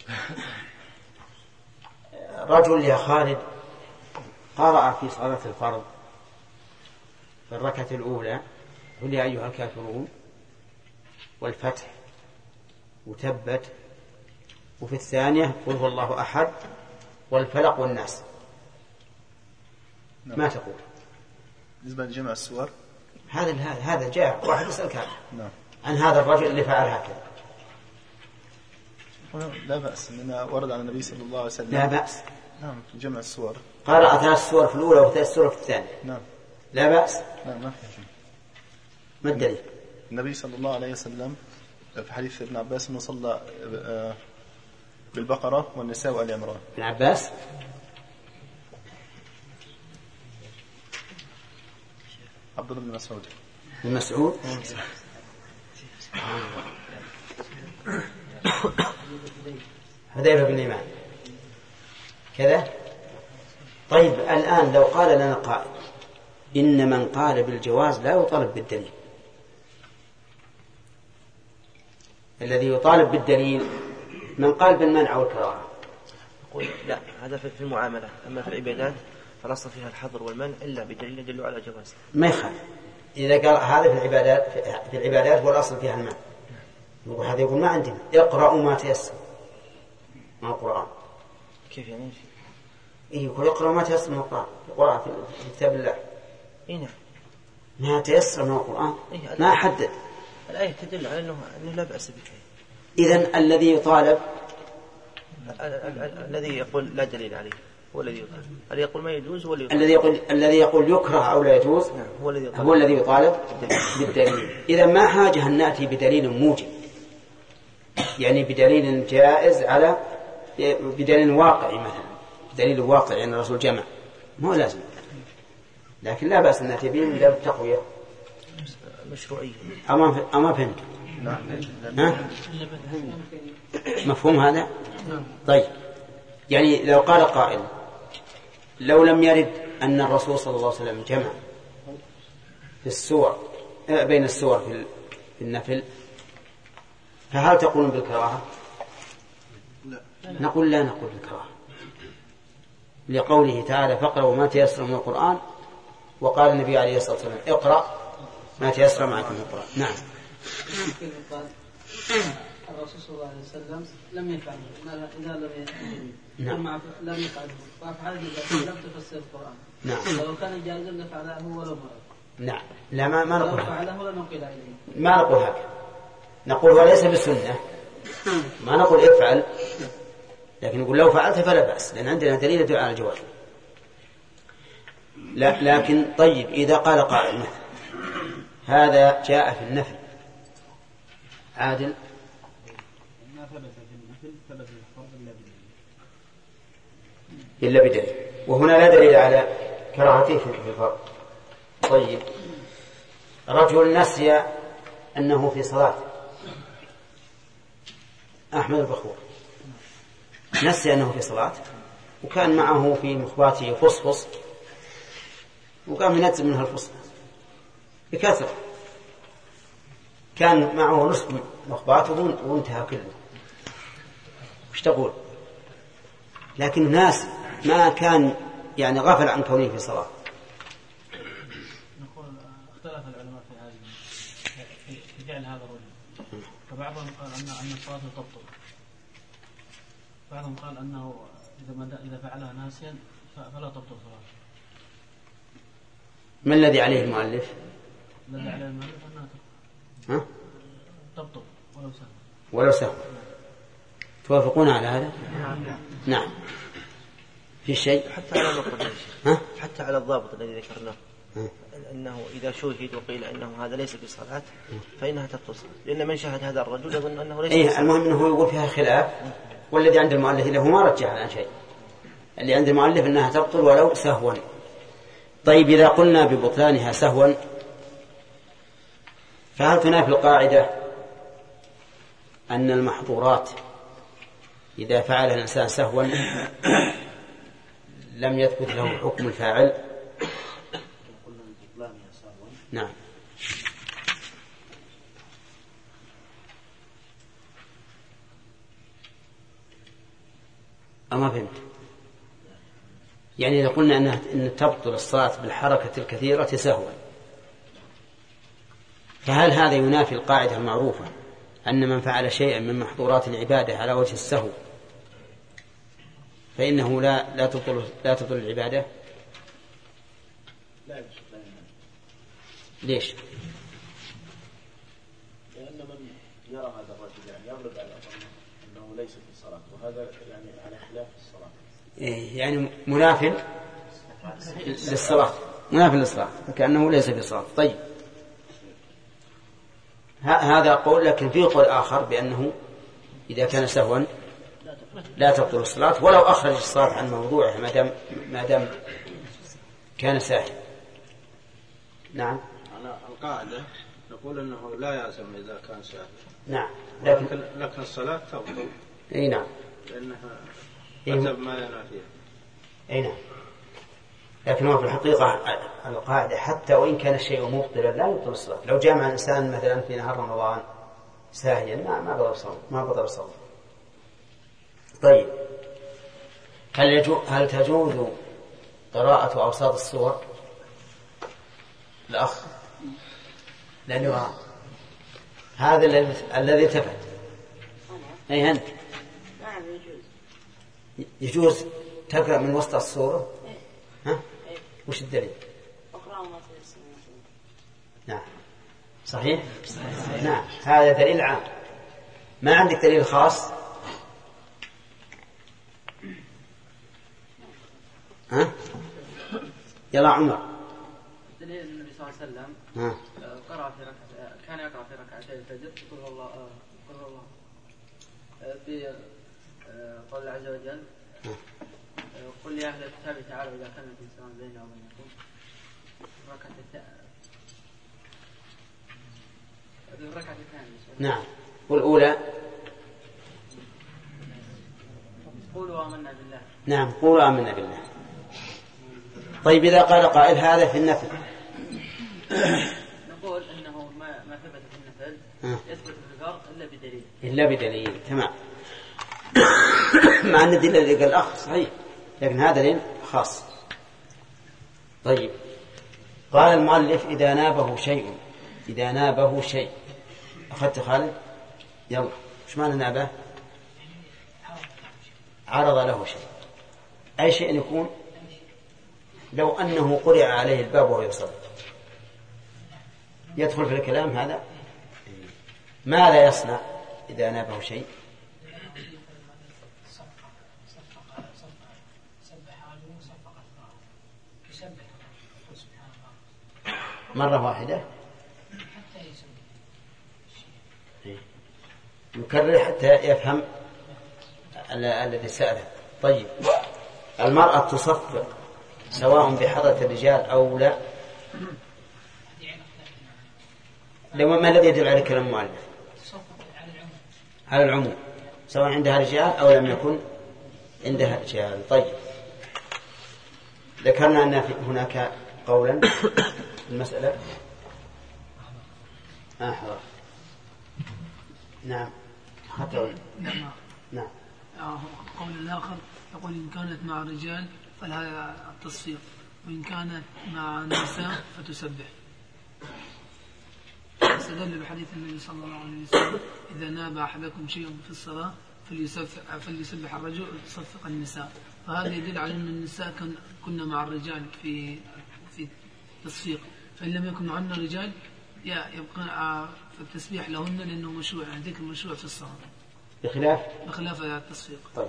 S2: رجل يا خالد قرأ في صلاة الفرض في الركعة الأولى قل يا أيها الكافرون والفتح وتبت، وفي الثانية قل هو الله أحد والفلق والناس.
S12: نعم.
S2: ما تقول
S12: بالنسبة لجمع السور؟
S2: هذا هذا جاء واحد يسألك هذا.
S12: نعم.
S2: عن هذا الرجل اللي فعل هكذا.
S12: لا بأس، إنما ورد عن النبي صلى الله عليه وسلم.
S2: لا بأس.
S12: نعم في جمع السور.
S2: قرأ ثلاث سور في الأولى وثلاث سور في الثانية.
S12: نعم.
S2: لا بأس.
S12: نعم ما في.
S2: ما الدليل؟
S12: النبي صلى الله عليه وسلم في حديث ابن عباس انه صلى بالبقرة والنساء وآل عمران.
S2: ابن عباس
S12: عبد الله بن مسعود.
S2: بن مسعود. حذيفة بن اليمان كذا. طيب الآن لو قال لنا قائل إن من قال بالجواز لا يطالب بالدليل، الذي يطالب بالدليل من قال بالمنع والكراهة.
S3: يقول لا هذا في المعاملة، أما في العبادات فالأصل فيها الحظر والمنع إلا بدليل يدل على جواز.
S2: ما يخالف إذا قال هذا في العبادات في العبادات والأصل فيها المنع. يقول هذا يقول ما عندنا اقرأوا ما تيسر من القرآن.
S3: كيف يعني؟
S2: إيه يقول اقرأوا ما تيسر من القرآن. القرآن في كتاب الله.
S3: إيه نعم.
S2: ما تيسر من القرآن.
S3: إيه
S2: ما حدد.
S3: الآية تدل على أنه أنه لا بأس به.
S2: إذن الذي يطالب
S3: الذي يقول لا دليل عليه هو الذي يطالب. الذي يقول ما يجوز هو الذي
S2: الذي يقول الذي يقول يكره أو لا يجوز.
S3: نعم. هو الذي يطالب.
S2: هو الذي يطالب بالدليل. إذا ما حاجة أن نأتي بدليل موجب، يعني بدليل جائز على بدليل واقعي، مثلا دليل واقعي أن الرسول جمع مو لازم، لكن لا بأس أن نأتي به من باب التقوية
S3: مشروعية.
S2: أما أما فهمت؟ ها؟ مفهوم هذا؟ طيب يعني لو قال قائل لو لم يرد أن الرسول صلى الله عليه وسلم جمع في السور بين السور في النفل فهل تقولون بالكراهة؟
S12: لا.
S2: نقول لا نقول بالكراهة لقوله تعالى فاقرأوا ما تيسر من القرآن، وقال النبي عليه الصلاة والسلام اقرأ ما تيسر معك من القرآن. نعم.
S8: الرسول صلى الله عليه وسلم لم يفعل إذا لم
S2: نعم.
S6: لم يفعله فأفعال لم تفسر القرآن.
S2: نعم.
S6: لو كان جائزا لفعله ولو مرة.
S2: نعم. لا ما ما نقول
S6: فعله ولا نقل إليه.
S2: ما نقول هكذا. نقول وليس بسنة. ما نقول افعل، لكن نقول لو فعلت فلا بأس، لأن عندنا دليل يدل على الجواز. لا لكن طيب إذا قال قائل مثلا هذا جاء في النفل عادل
S5: ما ثبت في النفل ثبت في الفرض إلا بدليل.
S2: إلا بدليل، وهنا لا دليل على كراهته في الفرض. طيب رجل نسي أنه في صلاة، أحمد البخور نسي أنه في صلاة وكان معه في مخباته فصفص وقام ينزل منها الفصل بكثرة، كان معه نصف مخباته وانتهى كله، وش تقول؟ لكن الناس ما كان يعني غفل عن كونه في صلاة.
S5: نقول اختلف العلماء في هذه في فعل هذا الرجل، فبعضهم قال أن أن الصلاة تبطل، بعضهم قال أنه إذا إذا فعلها ناسيا فلا تبطل صلاته.
S2: ما الذي عليه المؤلف؟
S5: الذي عليه المؤلف أنها
S2: ها؟
S5: تبطل ولو سهل.
S2: ولو سهل. توافقون على هذا؟ نعم. في شيء
S13: حتى على الضابط
S2: ها؟
S13: حتى على الضابط الذي ذكرناه أنه إذا شوهد وقيل أنه هذا ليس بصلاة فإنها تبطل، لأن من شاهد هذا الرجل يظن أنه ليس
S2: إيه. المهم أنه يقول فيها خلاف، والذي عند المؤلف له ما رجح عن شيء، اللي عند المؤلف أنها تبطل ولو سهوا. طيب إذا قلنا ببطلانها سهوا فهل تنافي القاعدة أن المحظورات إذا فعل الإنسان سهوا لم يثبت له حكم الفاعل؟ نعم. أما فهمت؟ يعني إذا قلنا أنها أن تبطل الصلاة بالحركة الكثيرة سهوا، فهل هذا ينافي القاعدة المعروفة أن من فعل شيئا من محظورات العبادة على وجه السهو فإنه لا لا تبطل لا تبطل العبادة؟
S11: لا.
S2: ليش؟
S11: لأن من يرى هذا الرجل يعني يغلب على أنه ليس في الصلاة، وهذا يعني على خلاف الصلاة.
S2: إيه يعني منافل للصلاة، منافل للصلاة كأنه ليس في الصلاة. طيب هذا قول، لكن في قول آخر بأنه إذا كان سهوا لا تبطل الصلاة ولو أخرج الصلاة عن موضوعها ما دام ما دام كان ساهوا. نعم.
S11: على القاعدة نقول أنه لا يلزم إذا كان ساهوا.
S2: نعم.
S11: لكن لكن الصلاة تبطل.
S2: أي نعم.
S11: لأنها كتب ما ينافيها.
S2: أي نعم. لكن هو في الحقيقة القاعدة حتى وإن كان الشيء مبطلا لا يبطل الصلاة. لو جامع الإنسان مثلا في نهار رمضان ساهيا ما ما بطل الصلاة ما بطل الصلاة. طيب هل يجوز هل تجوز قراءة أوساط السور؟ الأخ لأنه هذا الذي التفت. أي أنت يجوز تقرأ من وسط السورة؟ ها؟ وش الدليل؟ نعم صحيح؟ نعم هذا دليل عام. ما عندك دليل خاص؟ ها؟ يلا عمر.
S14: دليل النبي صلى الله عليه وسلم
S2: ها؟
S14: قرأ في ركعة كان يقرأ في ركعتي الفجر قل الله قل الله في قول الله عز وجل قل يا أهل الكتاب تعالوا إذا كان الإنسان بيننا وبينكم ركعة الركعة الثانية.
S2: نعم. والأولى
S14: قولوا آمنا بالله.
S2: نعم قولوا آمنا بالله. طيب إذا قال قائل هذا في النفل
S14: نقول أنه ما ما ثبت في النفل يثبت في الفرض إلا بدليل.
S2: إلا بدليل. تمام. مع أن الدليل اللي قال الأخ صحيح لكن هذا دليل خاص. طيب قال المؤلف إذا نابه شيء إذا نابه شيء أخذت خالد؟ يلا إيش معنى نابه؟ عرض له شيء، أي شيء يكون، لو أنه قرئ عليه الباب وهو يصلي يدخل في الكلام هذا. ماذا يصنع إذا نابه شيء؟ مرة واحدة يكرر حتى يفهم الذي سأله. طيب، المرأة تصفق سواء بحضرة الرجال أو لا؟ لو ما الذي يدل على كلام المؤلف؟ على العموم، سواء عندها رجال أو لم يكن عندها رجال. طيب، ذكرنا أن هناك قولا المسألة آخر. نعم حتى
S15: نعم
S2: نعم
S15: قول الآخر يقول إن كانت مع الرجال فلها التصفيق، وإن كانت مع النساء فتسبح. استدل بحديث النبي صلى الله عليه وسلم إذا ناب أحدكم شيء في الصلاة فليسبح, فليسبح الرجل وتصفق النساء. فهذا يدل على أن النساء كنا مع الرجال في في التصفيق، فإن لم يكن معنا رجال يبقى التسبيح لهن لأنه مشروع، يعني ذكر مشروع في الصلاة
S2: بخلاف
S15: بخلاف التصفيق.
S2: طيب،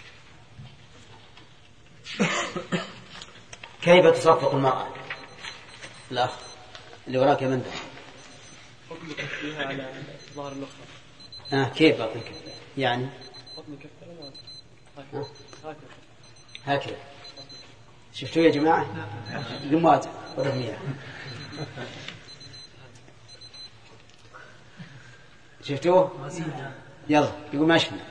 S2: كيف تصفق المرأة؟ الأخ اللي وراك من ده
S3: حكم كفها على ظهر الأخرى.
S2: آه كيف بطن كفها؟ يعني
S3: بطن كفها هكذا هكذا
S2: هكذا. شفتوا يا جماعة؟ لماذا ورميها؟ شفتوه؟ يلا يقول ما شفنا.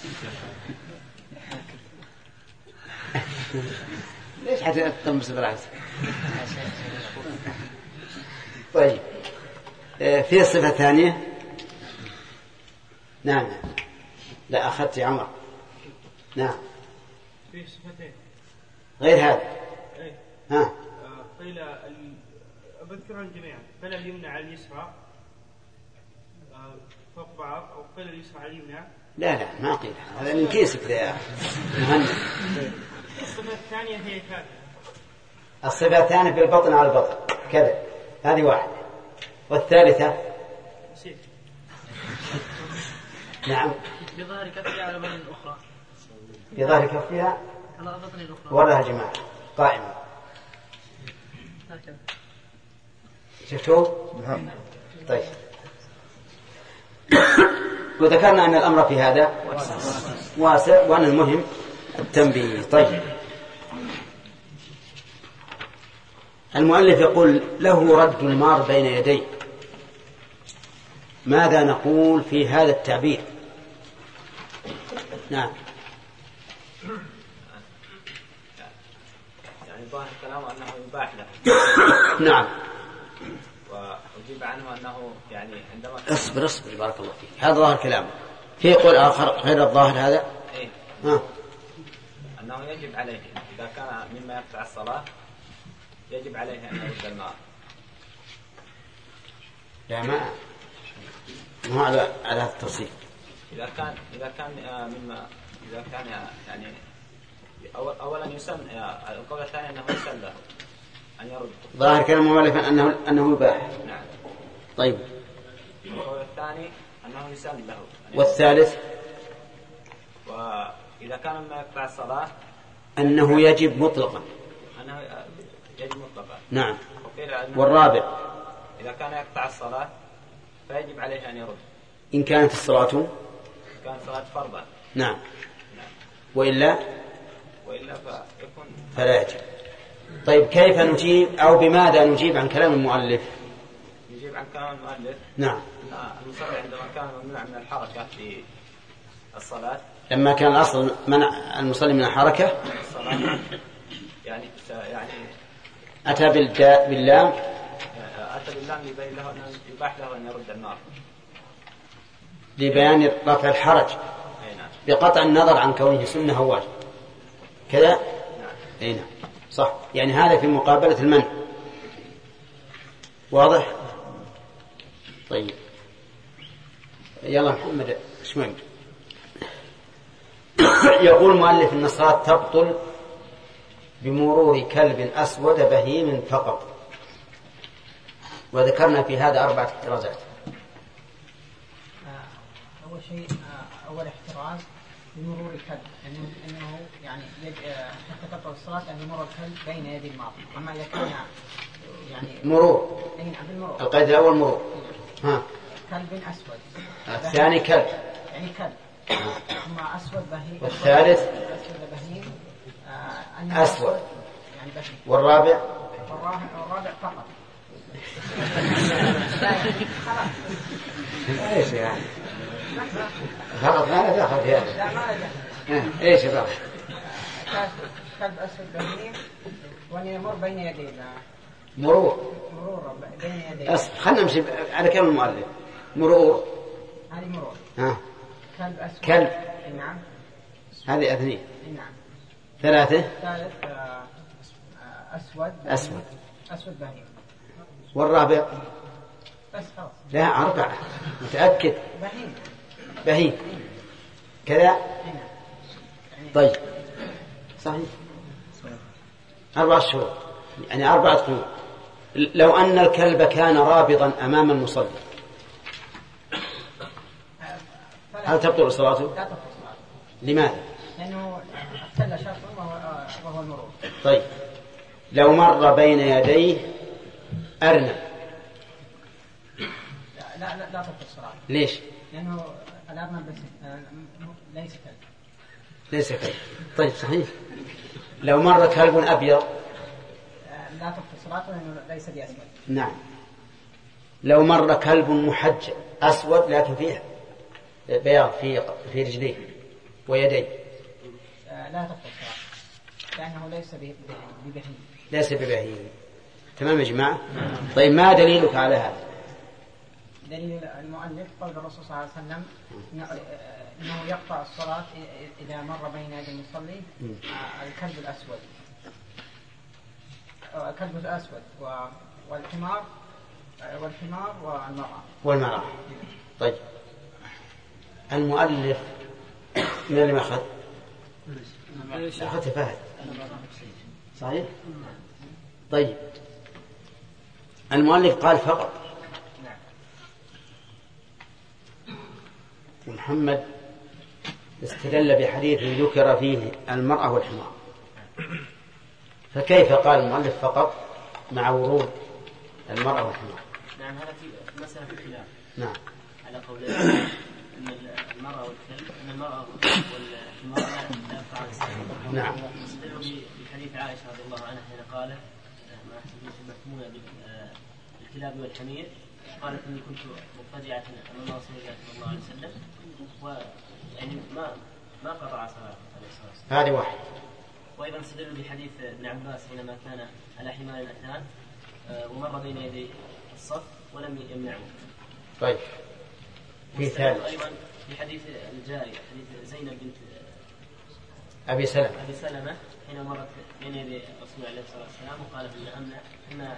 S2: ليش حتى تطمس بالعكس؟ طيب، في الصفة الثانية. نعم لا أخذت يا عمر. نعم
S16: في صفتين
S2: غير هذا.
S16: ايه
S2: ها
S16: قيل أذكرهم جميعا، قيل اليمنى على اليسرى فوق بعض، أو قيل اليسرى على اليمنى.
S2: لا لا ما قيل هذا من كيسك يا مهند.
S16: الصفة الثانية هي كذا.
S2: الصفة الثانية في البطن على البطن كذا، هذه واحدة. والثالثة
S16: نسيت.
S2: نعم
S8: بظهر كفها على بطن الأخرى،
S2: بظهر كفها
S8: على بطن الأخرى.
S2: وراها جماعة قائمة.
S8: هكذا.
S2: شفتوه؟ نعم. طيب، وذكرنا أن الأمر في هذا واسع وأن المهم التنبيه. طيب، المؤلف يقول له رد المار بين يديه. ماذا نقول في هذا التعبير؟ نعم
S9: يعني ظاهر كلامه أنه يباح له.
S2: نعم.
S9: وأجيب عنه أنه يعني عندما
S2: اصبر اصبر بارك الله فيك، هذا ظاهر كلامه. في قول آخر غير الظاهر هذا؟
S9: إيه؟
S2: ها.
S9: أنه يجب عليه إذا كان مما يقطع الصلاة يجب عليه أن يرد الماء.
S2: لا ما مو على على هذا التفصيل.
S9: إذا كان إذا كان مما إذا كان يعني أولا يسن القول الثاني أنه يسن له أن يرد.
S2: ظاهر كلام المؤلف أنه أنه يباح.
S9: نعم.
S2: طيب.
S9: القول الثاني أنه يسن له.
S2: والثالث
S9: وإذا كان مما يقطع الصلاة
S2: أنه يجب مطلقا.
S9: أنه يجب مطلقا.
S2: نعم. والرابع
S9: إذا كان يقطع الصلاة فيجب عليه أن يرد
S2: إن كانت الصلاة
S9: كانت صلاة فرضا.
S2: نعم. نعم. وإلا
S9: وإلا فيكون
S2: فلا يجب. طيب، كيف نجيب أو بماذا نجيب عن كلام المؤلف؟
S9: نجيب عن كلام المؤلف.
S2: نعم.
S9: المصلي عندما كان ممنوع من الحركة في الصلاة،
S2: لما كان الأصل منع المصلي من الحركة
S9: الصلاة يعني يعني
S2: أتى بالداء باللام
S9: أتى باللام يبين له أن يباح له أن يرد النار
S2: لبيان رفع الحرج بقطع النظر عن كونه سنة أو واجب كذا. نعم. أي نعم صح، يعني هذا في مقابلة المنع. واضح؟ طيب يلا محمد شوي. يقول مؤلف أن الصلاة تبطل بمرور كلب أسود بهيم فقط، وذكرنا في هذا أربعة احترازات.
S17: أول شيء أول احتراز بمرور الكلب، يعني أنه يعني حتى تبطل الصلاة أن يمر الكلب بين يدي الماضي. أما إذا كان يعني
S2: مرور القيد الأول مرور ها
S17: كلب أسود،
S2: الثاني كلب
S17: يعني كلب ثم أسود بهيم،
S2: والثالث
S17: أسود بهيم
S2: أسود
S17: يعني بهيم،
S2: والرابع
S17: والرابع فقط.
S2: ايش يعني فقط ما له دخل في هذا.
S17: لا ما له دخل.
S2: ايش بقى؟
S17: كلب أسود بهيم وأن يمر بين يديه.
S2: مرور
S17: مرور بين يديه.
S2: خلنا نمشي على كلام المؤلف. مرور
S17: هذه مرور.
S2: ها
S17: كلب أسود.
S2: كلب.
S17: نعم.
S2: هذه اثنين.
S17: نعم.
S2: ثلاثة.
S17: ثالث أسود.
S2: أسود.
S17: أسود بهيم.
S2: والرابع.
S17: بس خلاص.
S2: لا أربعة. متأكد.
S17: بهيم.
S2: بهيم. كذا. طيب. صحيح. أربعة شهور. يعني أربعة قيود. لو أن الكلب كان رابضا أمام المصلي هل تبطل صلاته؟
S17: لا تبطل صلاته.
S2: لماذا؟
S17: لأنه اختل شرط وهو المرور.
S2: طيب لو مر بين يديه أرنب
S17: لا لا لا تبطل صلاته.
S2: ليش؟
S17: لأنه الأرنب ليس كلب.
S2: ليس كلب. طيب صحيح. لو مر كلب أبيض
S17: لا تبطل صلاته لأنه ليس بأسود.
S2: نعم. لو مر كلب محجب أسود لكن فيه بياض في في رجليه ويديه
S17: لا تبطل صلاته لأنه ليس ببهيم.
S2: ليس ببهيم. تمام يا جماعة. طيب ما دليلك على هذا؟
S17: دليل المؤلف قول الرسول صلى الله عليه وسلم إنه يقطع الصلاة إذا مر بين يدي المصلي الكلب الأسود. الكلب الأسود والحمار والحمار والمرأة.
S2: والمرأة. طيب المؤلف من اللي ما أخذ؟ أخذت فهد. صحيح. طيب المؤلف قال فقط. محمد استدل بحديث ذكر فيه المرأة والحمار، فكيف قال المؤلف فقط مع ورود المرأة والحمار؟
S18: نعم هذا في مسألة في الخلاف.
S2: نعم.
S18: على قولين أن المرأة والكلب أن المرأة والحمار لا يقطع عن السبيل.
S2: نعم.
S18: استدلوا بحديث عائشة رضي الله عنها حين قالت ما محمولة بالكلاب والحمير، قالت إني كنت مضطجعة أمام رسول الله صلى الله عليه وسلم ويعني ما ما قطع صلاته عليه الصلاة والسلام.
S2: هذه واحد.
S18: وأيضا استدلوا بحديث ابن عباس حينما كان على حمار أثنان ومر بين يدي الصف ولم يمنعه.
S2: طيب. في ثالث.
S18: أيضا في حديث الجارية حديث زينب بنت
S2: أبي سلمة.
S18: أبي سلمة حين مرت بين يدي رسول الله صلى الله عليه وسلم وقالت إن أمنع إن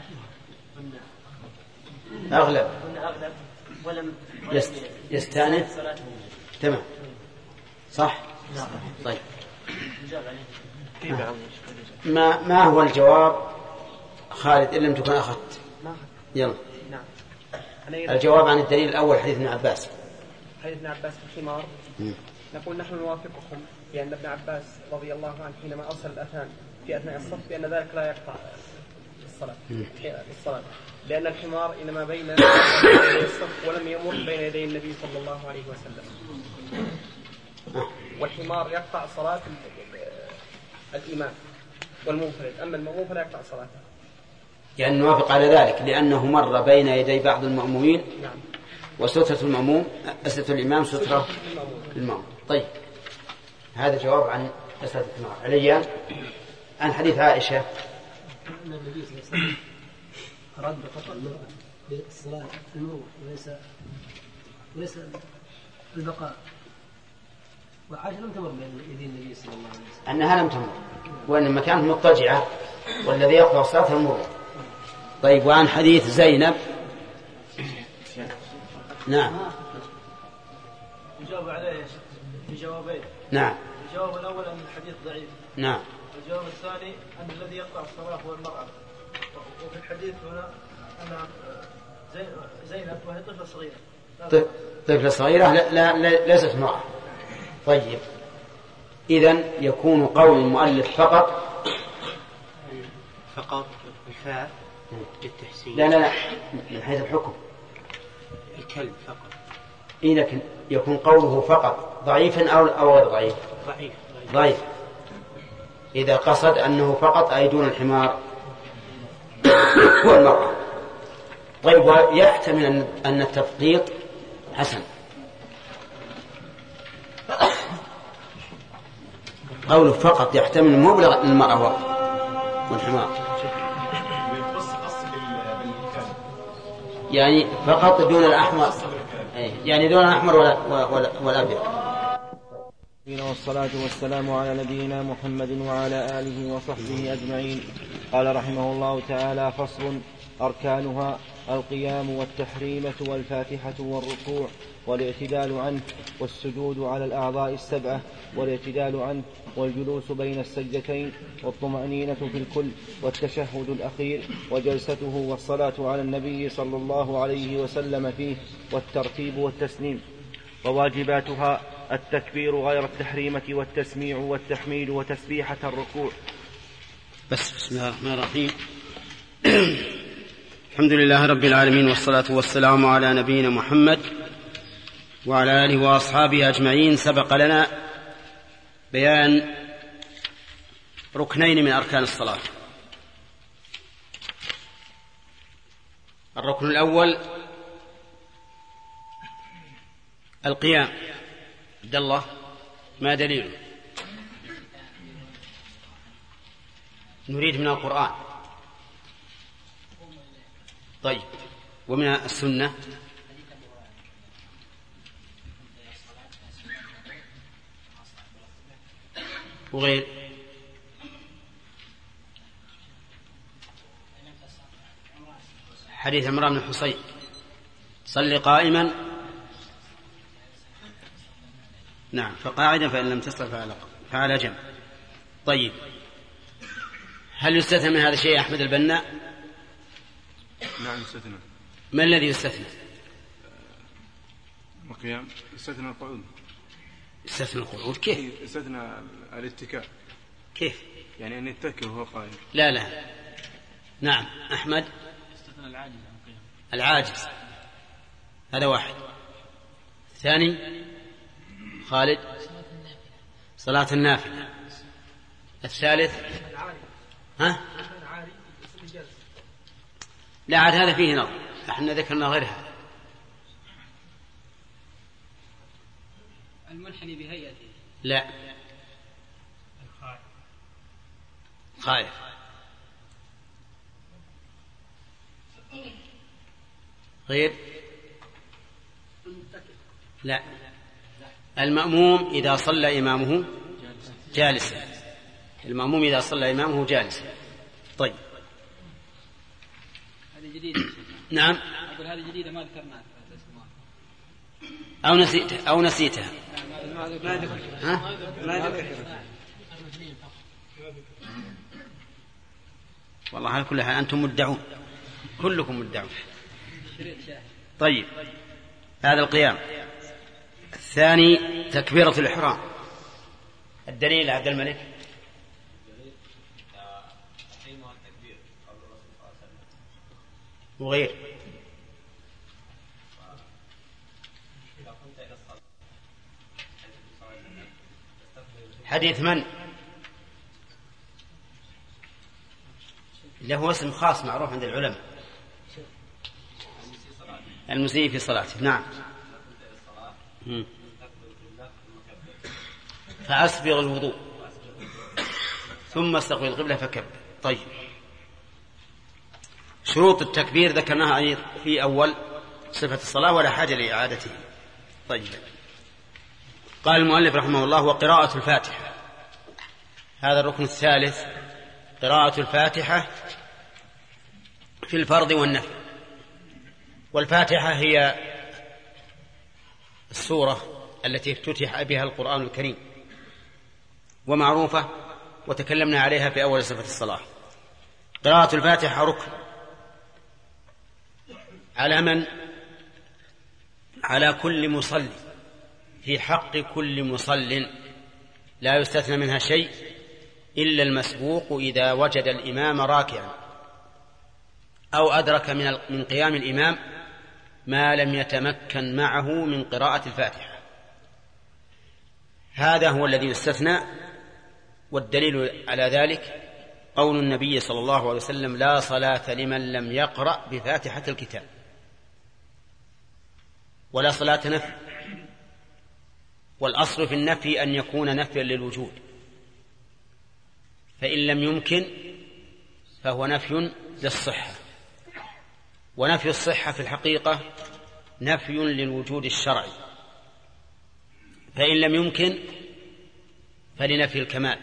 S18: إن
S2: أغلب.
S18: إن أغلب ولم
S2: يست... يستأنف. تمام. صح.
S18: نعم.
S2: طيب.
S18: الجواب عليه.
S2: ما ما هو الجواب خالد إن لم تكن أخذت؟ يلا.
S3: نعم.
S2: الجواب عن الدليل الأول حديث ابن عباس.
S3: حديث ابن عباس في الحمار. نقول نحن نوافقكم بأن ابن عباس رضي الله عنه حينما أرسل الأذان في أثناء الصف بأن ذلك لا يقطع الصلاة. الصلاة لأن الحمار إنما بين الصف ولم يمر بين يدي النبي صلى الله عليه وسلم، والحمار يقطع صلاة الإمام والمنفرد، أما المأموم فلا يقطع صلاته.
S2: يعني نوافق على ذلك لأنه مر بين يدي بعض المأمومين.
S3: نعم.
S2: وسترة المأموم سترة الإمام سترة المأموم. طيب هذا جواب عن مسألة الحمار. عليا عن حديث عائشة
S19: أن النبي صلى الله عليه وسلم أراد بقطع المرأة بالصلاة في المروء وليس وليس البقاء، وعائشة لم تمر بين يدي النبي صلى الله عليه وسلم.
S2: أنها لم تمر وإنما كانت مضطجعة والذي يقطع صلاة المروء. طيب وعن حديث زينب. نعم.
S16: الجواب عليه بجوابين.
S2: نعم.
S11: الجواب الأول أن الحديث ضعيف.
S2: نعم.
S11: الجواب الثاني أن الذي يقطع الصلاة هو المرأة، وفي الحديث هنا أنها زينب وهي طفلة صغيرة.
S2: طفلة صغيرة لا, لا, لا ليست امرأة. طيب إذن يكون قول المؤلف فقط
S17: فقط الفاء للتحسين.
S2: لا لا لا من حيث الحكم
S17: الكلب فقط.
S2: إيه لكن يكون قوله فقط ضعيفا أو أو غير ضعيف.
S17: ضعيف.
S2: ضعيف إذا قصد أنه فقط أي دون الحمار والمرأة. طيب ويحتمل أن التفقيط حسن. قوله فقط يحتمل مبلغ المرأة والحمار، يعني فقط دون الأحمر، يعني دون الأحمر والأبيض.
S20: والصلاة والسلام على نبينا محمد وعلى آله وصحبه أجمعين. قال رحمه الله تعالى: فصل: أركانها القيام والتحريمة والفاتحة والركوع والاعتدال عنه والسجود على الأعضاء السبعة والاعتدال عنه والجلوس بين السجدتين والطمأنينة في الكل والتشهد الأخير وجلسته والصلاة على النبي صلى الله عليه وسلم فيه والترتيب والتسليم. وواجباتها التكبير غير التحريمة والتسميع والتحميد وتسبيحة الركوع.
S2: بس بسم الله الرحمن الرحيم. الحمد لله رب العالمين، والصلاة والسلام على نبينا محمد وعلى آله وأصحابه أجمعين. سبق لنا بيان ركنين من أركان الصلاة. الركن الأول القيام. عبد الله ما دليله؟ نريد من القرآن. طيب ومن السنة؟ وغير؟ حديث عمران بن حصين: صل قائما. نعم، فقاعدا فإن لم تستطع فعلى جنب. طيب هل يستثنى من هذا الشيء يا أحمد البناء؟
S21: نعم يستثنى.
S2: ما الذي يستثنى؟
S21: القيام. يستثنى القعود.
S2: يستثنى القعود كيف؟
S21: يستثنى الاتكاء.
S2: كيف؟
S21: يعني أن يتكئ وهو قائم.
S2: لا لا. نعم أحمد.
S10: يستثنى العاجز.
S2: العاجز هذا واحد. ثاني خالد صلاة النافلة. الثالث ها؟ لا عاد هذا فيه نظر، احنا ذكرنا غير هذا.
S8: المنحني بهيئته.
S2: لا خائف. غير؟ لا. المأموم إذا صلى إمامه جالسا. المأموم إذا صلى إمامه جالسا. طيب
S8: هذه جديدة.
S2: نعم.
S8: أقول هذه جديدة ما ذكرناها.
S2: أو نسيتها أو نسيتها. ها؟ والله على كل حال أنتم مدعون، كلكم مدعون. طيب هذا القيام. الثاني تكبيرة الإحرام. الدليل عبد الملك؟ وغير؟ حديث من؟ له اسم خاص معروف عند العلماء، المسيء في صلاته. نعم. فأسبغ الوضوء ثم استقبل القبلة فكبر. طيب شروط التكبير ذكرناها أيضا في أول صفة الصلاة ولا حاجة لإعادته. طيب قال المؤلف رحمه الله: وقراءة الفاتحة. هذا الركن الثالث، قراءة الفاتحة في الفرض والنفل. والفاتحة هي السورة التي افتتح بها القرآن الكريم، ومعروفة وتكلمنا عليها في أول صفة الصلاة. قراءة الفاتحة ركن على من؟ على كل مصلي، في حق كل مصل، لا يستثنى منها شيء إلا المسبوق إذا وجد الإمام راكعا أو أدرك من من قيام الإمام ما لم يتمكن معه من قراءة الفاتحة. هذا هو الذي يستثنى، والدليل على ذلك قول النبي صلى الله عليه وسلم: لا صلاة لمن لم يقرأ بفاتحة الكتاب. ولا صلاة نفي، والأصل في النفي أن يكون نفيا للوجود، فإن لم يمكن فهو نفي للصحة، ونفي الصحة في الحقيقة نفي للوجود الشرعي، فإن لم يمكن فلنفي الكمال.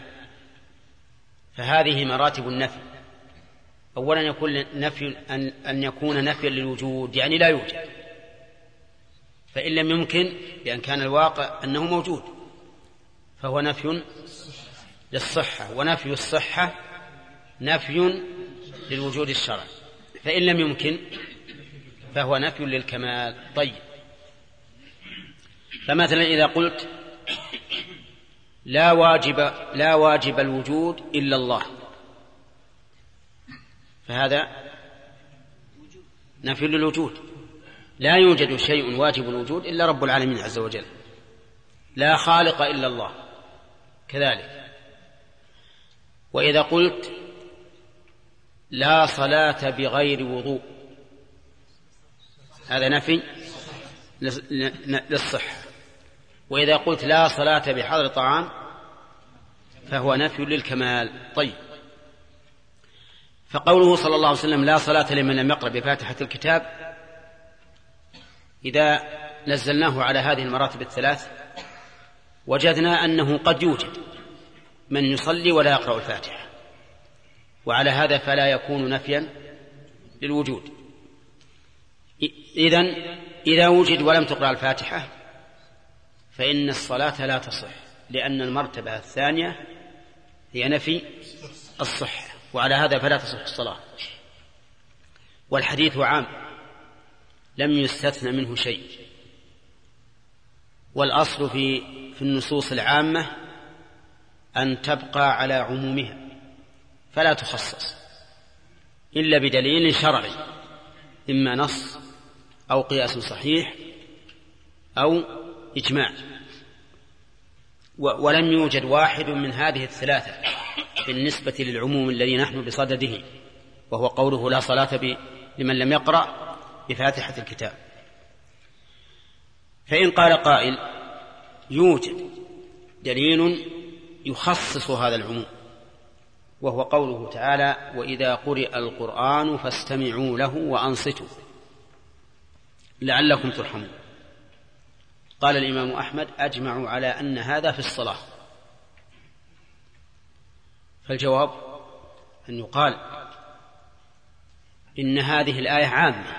S2: فهذه مراتب النفي. أولا يكون نفي أن, أن يكون نفيا للوجود، يعني لا يوجد، فإن لم يمكن لأن كان الواقع أنه موجود فهو نفي للصحة، ونفي الصحة نفي للوجود الشرعي، فإن لم يمكن فهو نفي للكمال. طيب، فمثلا إذا قلت لا واجب لا واجب الوجود إلا الله، فهذا نفي للوجود، لا يوجد شيء واجب الوجود إلا رب العالمين عز وجل، لا خالق إلا الله كذلك. وإذا قلت لا صلاة بغير وضوء، هذا نفي للصحة. وإذا قلت لا صلاة بحضر طعام فهو نفي للكمال. طيب، فقوله صلى الله عليه وسلم لا صلاة لمن لم يقرأ بفاتحة الكتاب، إذا نزلناه على هذه المراتب الثلاث وجدنا أنه قد يوجد من يصلي ولا يقرأ الفاتحة، وعلى هذا فلا يكون نفيا للوجود. إذن إذا وجد ولم تقرأ الفاتحة فإن الصلاة لا تصح، لأن المرتبة الثانية هي نفي الصحة، وعلى هذا فلا تصح الصلاة. والحديث عام لم يستثنى منه شيء، والأصل في في النصوص العامة أن تبقى على عمومها فلا تخصص إلا بدليل شرعي، إما نص أو قياس صحيح أو إجماع. ولم يوجد واحد من هذه الثلاثة بالنسبة للعموم الذي نحن بصدده، وهو قوله لا صلاة لمن لم يقرأ بفاتحة الكتاب. فإن قال قائل يوجد دليل يخصص هذا العموم، وهو قوله تعالى وإذا قرئ القرآن فاستمعوا له وأنصتوا لعلكم ترحمون. قال الإمام أحمد أجمعوا على أن هذا في الصلاة. فالجواب أن يقال إن هذه الآية عامة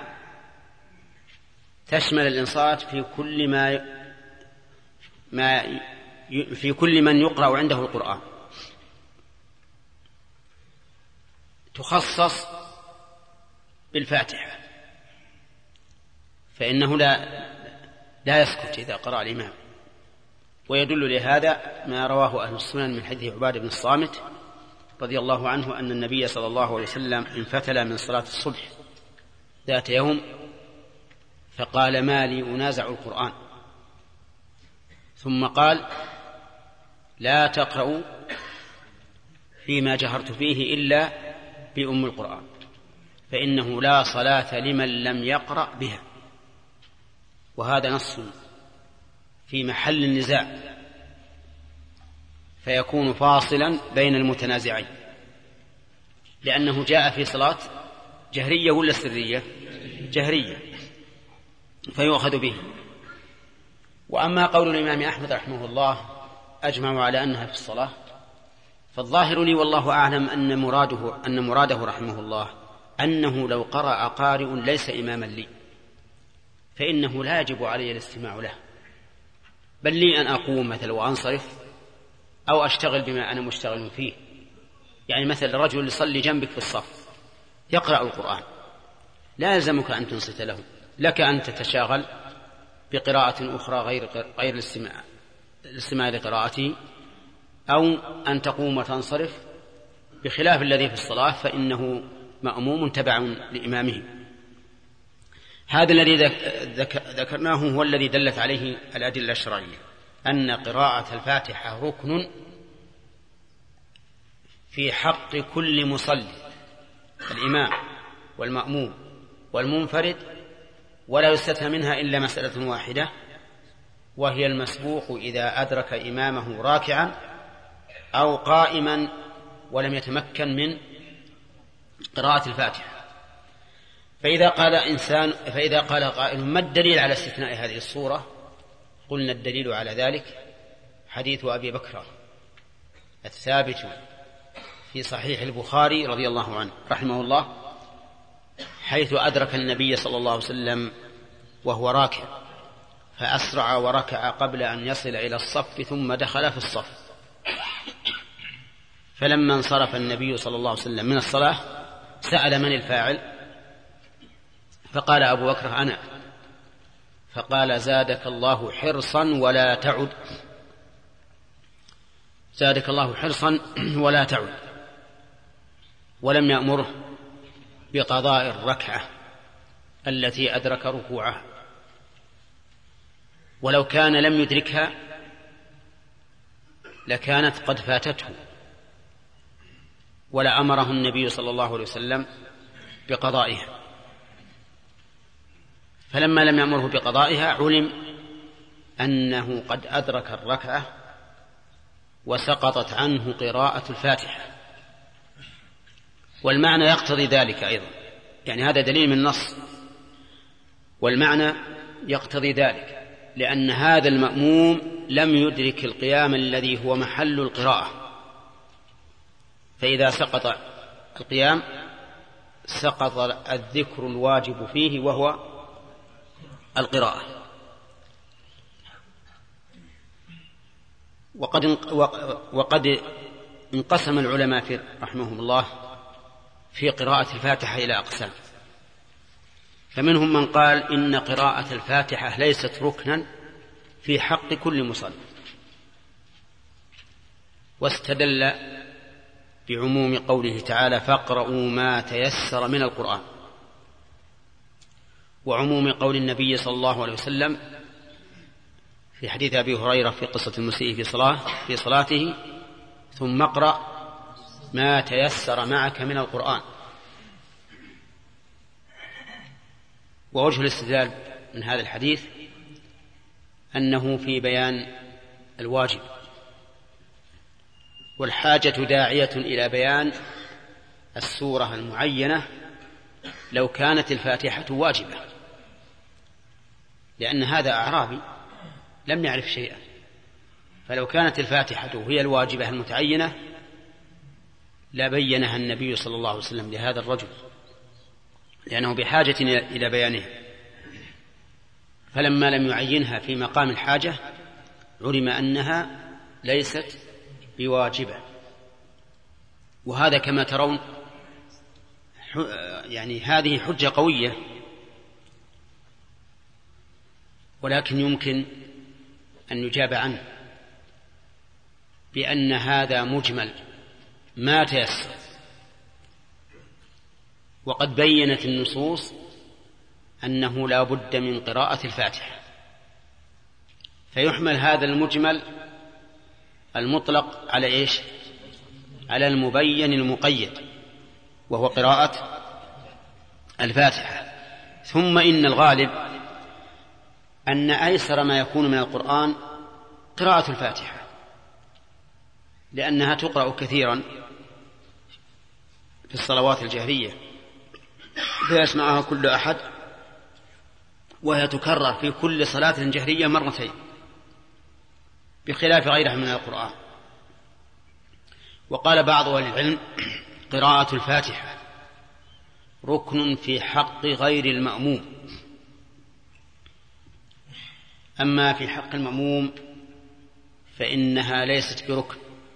S2: تشمل الإنصات في كل ما ما في كل من يقرأ عنده القرآن، تخصص بالفاتحة، فإنه لا لا يسكت إذا قرأ الإمام. ويدل لهذا ما رواه أهل السنن من حديث عبادة بن الصامت رضي الله عنه أن النبي صلى الله عليه وسلم انفتل من صلاة الصبح ذات يوم فقال ما لي أنازع القرآن، ثم قال لا تقرأوا فيما جهرت فيه إلا بأم القرآن فإنه لا صلاة لمن لم يقرأ بها. وهذا نص في محل النزاع فيكون فاصلا بين المتنازعين، لأنه جاء في صلاة جهرية ولا سرية؟ جهرية، فيؤخذ به. وأما قول الإمام أحمد رحمه الله أجمعوا على أنها في الصلاة، فالظاهر لي والله أعلم أن مراده, أن مراده رحمه الله أنه لو قرأ قارئ ليس إماما لي فإنه لا يجب علي الاستماع له، بل لي أن أقوم مثلا وأنصرف أو أشتغل بما أنا مشتغل فيه. يعني مثل رجل يصلي جنبك في الصف يقرأ القرآن، لا يلزمك أن تنصت له، لك أن تتشاغل بقراءة أخرى غير غير الاستماع الاستماع لقراءته، أو أن تقوم وتنصرف، بخلاف الذي في الصلاة فإنه مأموم تبع لإمامه. هذا الذي ذكرناه هو الذي دلت عليه الأدلة الشرعية، أن قراءة الفاتحة ركن في حق كل مصلي، الإمام والمأموم والمنفرد، ولا يستثنى منها إلا مسألة واحدة، وهي المسبوق إذا أدرك إمامه راكعا أو قائما ولم يتمكن من قراءة الفاتحة. فإذا قال إنسان فإذا قال قائل ما الدليل على استثناء هذه الصورة؟ قلنا الدليل على ذلك حديث أبي بكر الثابت في صحيح البخاري رضي الله عنه رحمه الله، حيث أدرك النبي صلى الله عليه وسلم وهو راكع فأسرع وركع قبل أن يصل إلى الصف ثم دخل في الصف، فلما انصرف النبي صلى الله عليه وسلم من الصلاة سأل من الفاعل؟ فقال أبو بكر أنا. فقال زادك الله حرصا ولا تعد، زادك الله حرصا ولا تعد، ولم يأمره بقضاء الركعة التي أدرك ركوعها، ولو كان لم يدركها لكانت قد فاتته، ولا أمره النبي صلى الله عليه وسلم بقضائها. فلما لم يأمره بقضائها علم أنه قد أدرك الركعة وسقطت عنه قراءة الفاتحة، والمعنى يقتضي ذلك أيضا، يعني هذا دليل من النص، والمعنى يقتضي ذلك، لأن هذا المأموم لم يدرك القيام الذي هو محل القراءة، فإذا سقط القيام سقط الذكر الواجب فيه وهو القراءة. وقد وقد انقسم العلماء في رحمهم الله في قراءة الفاتحة إلى أقسام، فمنهم من قال إن قراءة الفاتحة ليست ركنا في حق كل مصلي، واستدل بعموم قوله تعالى فاقرؤوا ما تيسر من القرآن، وعموم قول النبي صلى الله عليه وسلم في حديث أبي هريرة في قصة المسيء في صلاة في صلاته ثم اقرأ ما تيسر معك من القرآن. ووجه الاستدلال من هذا الحديث أنه في بيان الواجب، والحاجة داعية إلى بيان السورة المعينة لو كانت الفاتحة واجبة، لأن هذا أعرابي لم يعرف شيئا، فلو كانت الفاتحة هي الواجبة المتعينة لبينها النبي صلى الله عليه وسلم لهذا الرجل، لأنه بحاجة إلى بيانها، فلما لم يعينها في مقام الحاجة علم أنها ليست بواجبة. وهذا كما ترون يعني هذه حجة قوية، ولكن يمكن أن يجاب عنه بأن هذا مجمل ما تيسر، وقد بينت النصوص أنه لا بد من قراءة الفاتحة، فيحمل هذا المجمل المطلق على إيش؟ على المبين المقيد وهو قراءة الفاتحة. ثم إن الغالب أن أيسر ما يكون من القرآن قراءة الفاتحة، لأنها تقرأ كثيرا في الصلوات الجهرية فيسمعها كل أحد، وهي تكرر في كل صلاة جهرية مرتين بخلاف غيرها من القرآن. وقال بعض أهل العلم قراءة الفاتحة ركن في حق غير المأموم، أما في حق المأموم فإنها ليست بركن،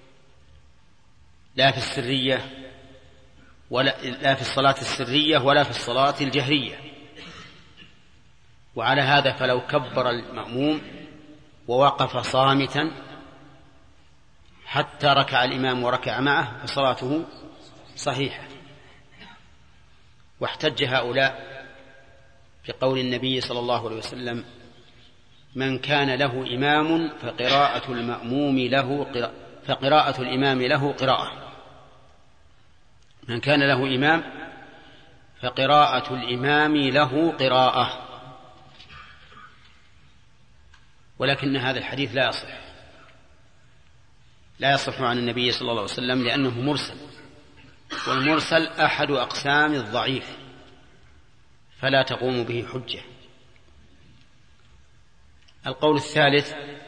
S2: لا في السرية ولا لا في الصلاة السرية ولا في الصلاة الجهرية. وعلى هذا فلو كبر المأموم ووقف صامتا حتى ركع الإمام وركع معه فصلاته صحيحة. واحتج هؤلاء بقول النبي صلى الله عليه وسلم: من كان له إمام فقراءة المأموم له قراءة فقراءة الإمام له قراءة. من كان له إمام فقراءة الإمام له قراءة. ولكن هذا الحديث لا يصح لا يصح عن النبي صلى الله عليه وسلم لأنه مرسل، والمرسل أحد أقسام الضعيف فلا تقوم به حجة. القول الثالث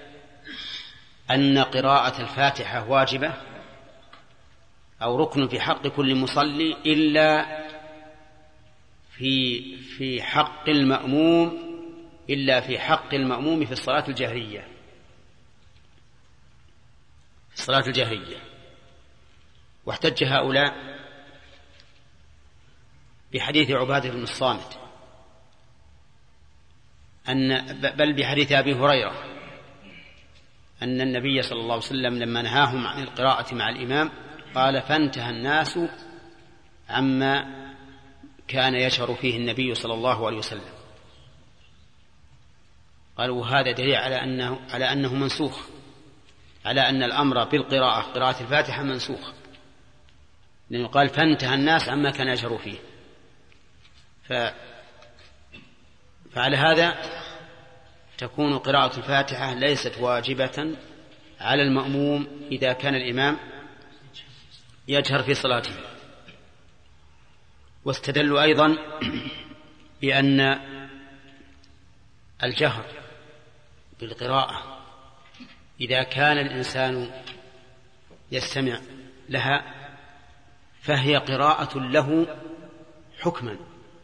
S2: أن قراءة الفاتحة واجبة أو ركن في حق كل مصلي إلا في في حق المأموم إلا في حق المأموم في الصلاة الجهرية في الصلاة الجهرية. واحتج هؤلاء بحديث عبادة بن الصامت أن بل بحديث أبي هريرة أن النبي صلى الله عليه وسلم لما نهاهم عن القراءة مع الإمام قال: فانتهى الناس عما كان يشعر فيه النبي صلى الله عليه وسلم. قالوا: وهذا دليل على أنه على أنه منسوخ، على أن الأمر بالقراءة قراءة الفاتحة منسوخ، لأنه قال: فانتهى الناس عما كان يشعر فيه. ف... فعلى هذا تكون قراءة الفاتحة ليست واجبة على المأموم إذا كان الإمام يجهر في صلاته. واستدلوا أيضا بأن الجهر بالقراءة إذا كان الإنسان يستمع لها فهي قراءة له حكما،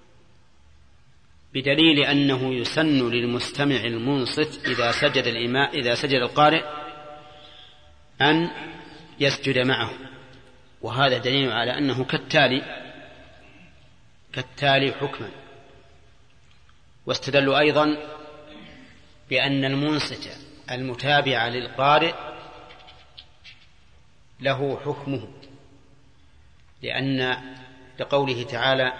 S2: بدليل أنه يسن للمستمع المنصت إذا سجد الإمام إذا سجد القارئ أن يسجد معه، وهذا دليل على أنه كالتالي كالتالي حكما. واستدلوا أيضا بأن المنصت المتابع للقارئ له حكمه، لأن لقوله تعالى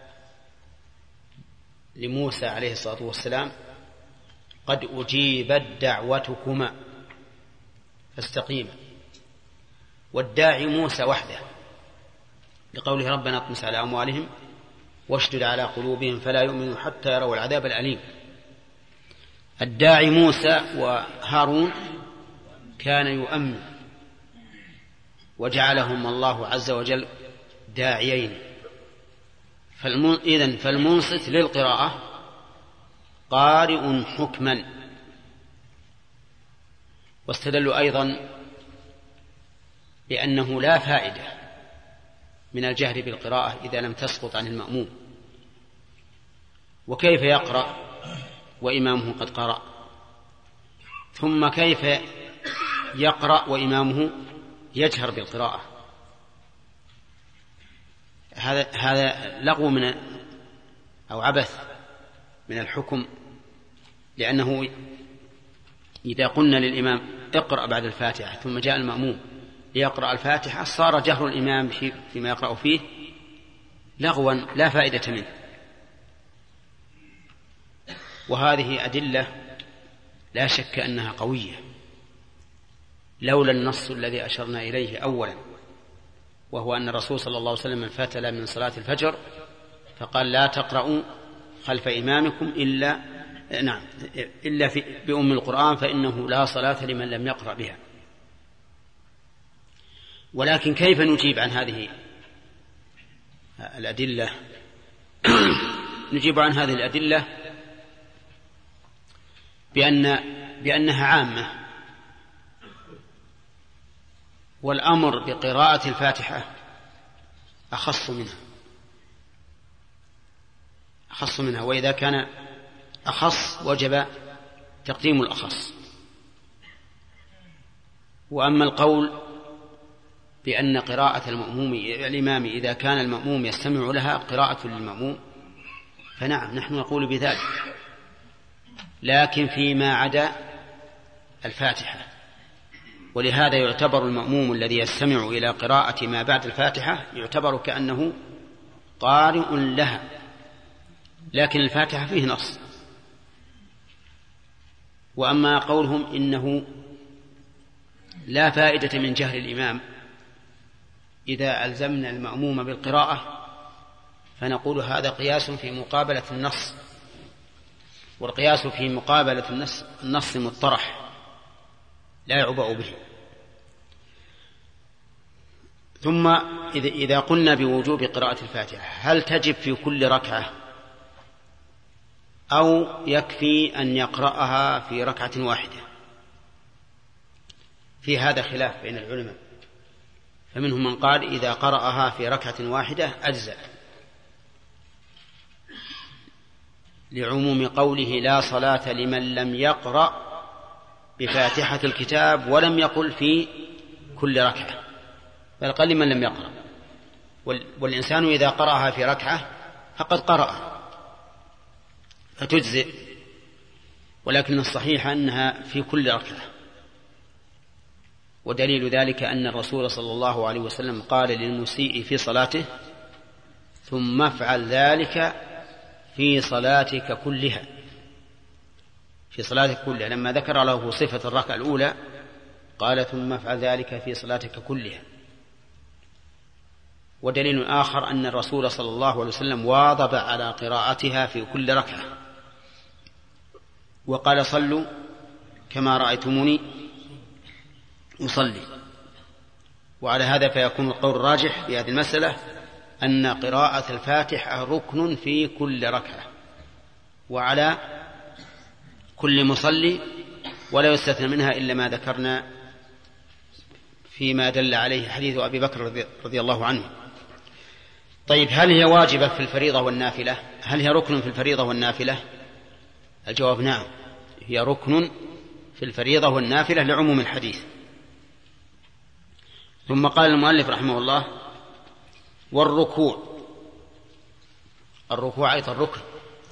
S2: لموسى عليه الصلاة والسلام: قد أجيبت دعوتكما فاستقيما. والداعي موسى وحده، لقوله: ربنا اطمس على أموالهم واشدد على قلوبهم فلا يؤمنوا حتى يروا العذاب الأليم. الداعي موسى وهارون كان يؤمن، وجعلهم الله عز وجل داعيين. إذن فالمنصت للقراءة قارئ حكما. واستدلوا أيضا بأنه لا فائدة من الجهر بالقراءة إذا لم تسقط عن المأموم. وكيف يقرأ وإمامه قد قرأ؟ ثم كيف يقرأ وإمامه يجهر بالقراءة؟ هذا هذا لغو من أو عبث من الحكم، لأنه إذا قلنا للإمام اقرأ بعد الفاتحة ثم جاء المأموم ليقرأ الفاتحة صار جهر الإمام فيما يقرأ فيه لغوا لا فائدة منه. وهذه أدلة لا شك أنها قوية لولا النص الذي أشرنا إليه أولا، وهو أن الرسول صلى الله عليه وسلم انفتل من صلاة الفجر فقال: لا تقرأوا خلف إمامكم إلا نعم إلا في بأم القرآن فإنه لا صلاة لمن لم يقرأ بها. ولكن كيف نجيب عن هذه الأدلة؟ نجيب عن هذه الأدلة بأن بأنها عامة، والأمر بقراءة الفاتحة أخص منها أخص منها وإذا كان أخص وجب تقديم الأخص. وأما القول بأن قراءة المأموم الإمام إذا كان المأموم يستمع لها قراءة للمأموم فنعم نحن نقول بذلك، لكن فيما عدا الفاتحة. ولهذا يعتبر المأموم الذي يستمع إلى قراءة ما بعد الفاتحة يعتبر كأنه قارئ لها، لكن الفاتحة فيه نص. وأما قولهم إنه لا فائدة من جهل الإمام إذا ألزمنا المأموم بالقراءة، فنقول هذا قياس في مقابلة النص، والقياس في مقابلة النص, النص مطرح لا يعبأ به. ثم إذا قلنا بوجوب قراءة الفاتحة هل تجب في كل ركعة أو يكفي أن يقرأها في ركعة واحدة؟ في هذا خلاف بين العلماء، فمنهم من قال إذا قرأها في ركعة واحدة أجزأ، لعموم قوله لا صلاة لمن لم يقرأ بفاتحة الكتاب ولم يقل في كل ركعة، بل قال لمن لم يقرأ. والإنسان إذا قرأها في ركعة فقد قرأ فتجزئ، ولكن الصحيح أنها في كل ركعة. ودليل ذلك أن الرسول صلى الله عليه وسلم قال للمسيء في صلاته ثم افعل ذلك في صلاتك كلها، في صلاتك كلها، لما ذكر له صفة الركعة الأولى قال ثم افعل ذلك في صلاتك كلها. ودليل آخر أن الرسول صلى الله عليه وسلم واظب على قراءتها في كل ركعة، وقال صلوا كما رأيتموني أصلي. وعلى هذا فيكون القول الراجح في هذه المسألة أن قراءة الفاتحة ركن في كل ركعة وعلى كل مصلي، ولا يستثنى منها إلا ما ذكرنا فيما دل عليه حديث أبي بكر رضي الله عنه. طيب، هل هي واجبة في الفريضة والنافلة؟ هل هي ركن في الفريضة والنافلة؟ الجواب نعم، هي ركن في الفريضة والنافلة لعموم الحديث. ثم قال المؤلف رحمه الله والركوع، الركوع أيضا ركن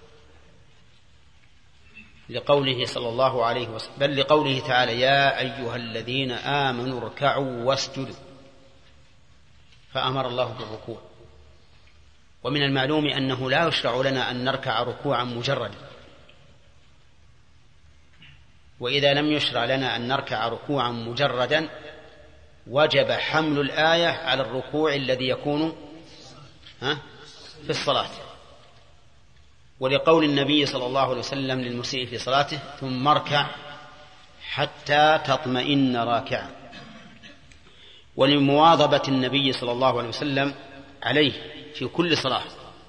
S2: لقوله صلى الله عليه وسلم، بل لقوله تعالى يا أيها الذين آمنوا اركعوا واسجدوا، فأمر الله بالركوع. ومن المعلوم أنه لا يشرع لنا أن نركع ركوعا مجردا، وإذا لم يشرع لنا أن نركع ركوعا مجردا وجب حمل الآية على الركوع الذي يكون ها في الصلاة. ولقول النبي صلى الله عليه وسلم للمسيء في صلاته ثم اركع حتى تطمئن راكعا، ولمواظبة النبي صلى الله عليه وسلم عليه في كل صلاة،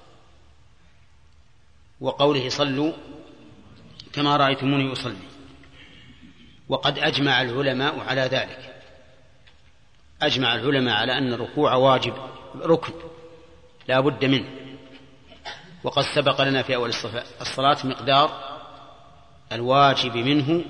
S2: وقوله صلوا كما رأيتموني أصلي. وقد أجمع العلماء على ذلك، أجمع العلماء على أن الركوع واجب ركن لا بد منه. وقد سبق لنا في أول الصلاة مقدار الواجب منه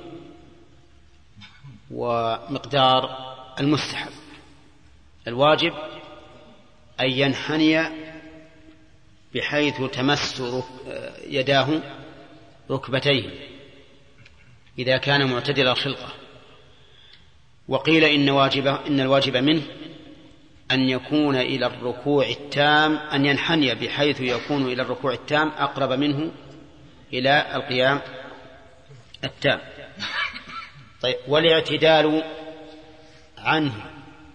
S2: ومقدار المستحب. الواجب أن ينحني بحيث تمس يداه ركبتيه إذا كان معتدل الخلقة. وقيل إن, واجب إن الواجب منه أن يكون إلى الركوع التام، أن ينحني بحيث يكون إلى الركوع التام أقرب منه إلى القيام التام. طيب، والاعتدال عنه،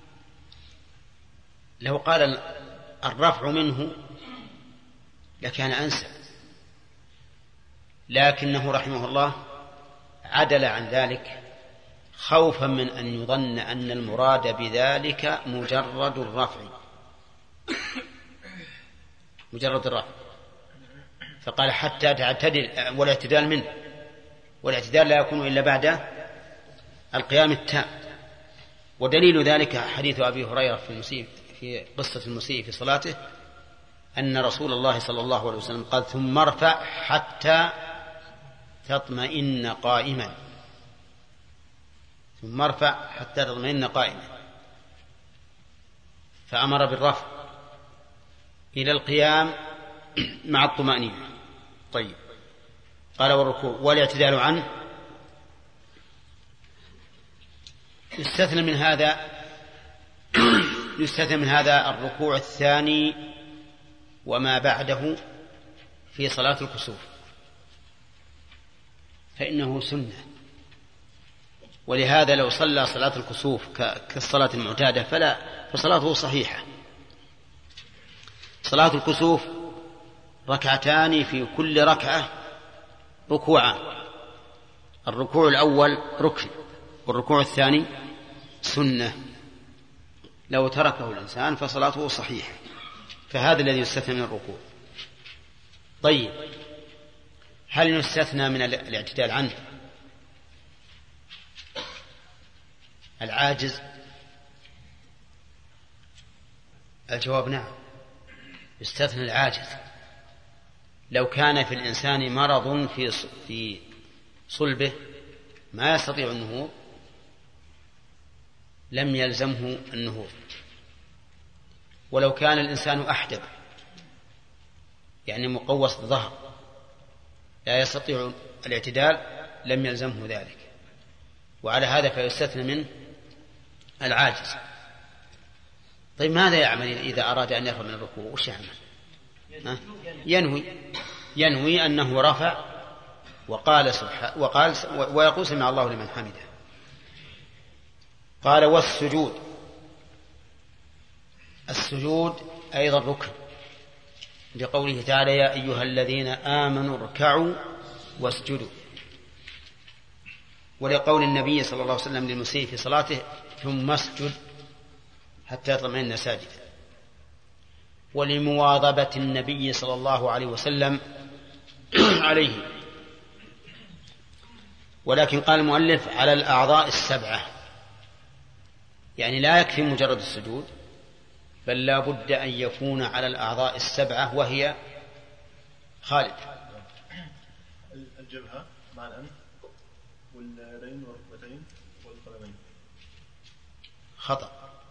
S2: لو قال الرفع منه لكان أنسب، لكنه رحمه الله عدل عن ذلك خوفا من أن يظن أن المراد بذلك مجرد الرفع، مجرد الرفع، فقال حتى تعتدل، والاعتدال منه، والاعتدال لا يكون إلا بعد القيام التام. ودليل ذلك حديث أبي هريرة في المسيء في قصة المسيء في صلاته أن رسول الله صلى الله عليه وسلم قال ثم ارفع حتى تطمئن قائما، ثم ارفع حتى تطمئن قائما. فأمر بالرفع إلى القيام مع الطمأنينة. طيب، قال والركوع والاعتدال عنه. يستثنى من هذا يستثنى من هذا الركوع الثاني وما بعده في صلاة الكسوف، فإنه سنة، ولهذا لو صلى صلاة الكسوف كالصلاة المعتادة فلا فصلاته صحيحة. صلاة الكسوف ركعتان في كل ركعة ركوعان، الركوع الأول ركن والركوع الثاني سنة، لو تركه الإنسان فصلاته صحيحة، فهذا الذي يستثنى من الركوع. طيب، هل يستثنى من الاعتدال عنه العاجز؟ الجواب نعم، يستثنى العاجز. لو كان في الإنسان مرض في في صلبه ما يستطيع النهوض لم يلزمه النهوض، ولو كان الإنسان أحدب يعني مقوس الظهر لا يستطيع الاعتدال لم يلزمه ذلك، وعلى هذا فيستثنى منه العاجز. طيب، ماذا يعمل إذا أراد أن يرفع من الركوع؟ وش يعمل؟ ينوي ينوي أنه رفع وقال سبحانه وقال ويقول سمع الله لمن حمده. قال والسجود، السجود أيضا ركن لقوله تعالى يا أيها الذين آمنوا اركعوا واسجدوا، ولقول النبي صلى الله عليه وسلم للمسيء في صلاته ثم اسجد حتى يطمئن ساجدا، ولمواظبة النبي صلى الله عليه وسلم عليه. ولكن قال المؤلف على الأعضاء السبعة، يعني لا يكفي مجرد السجود، بل لا بد أن يكون على الأعضاء السبعة، وهي خالد
S12: الجبهة مع الأنف واليدين والركبتين والقدمين.
S2: خطأ،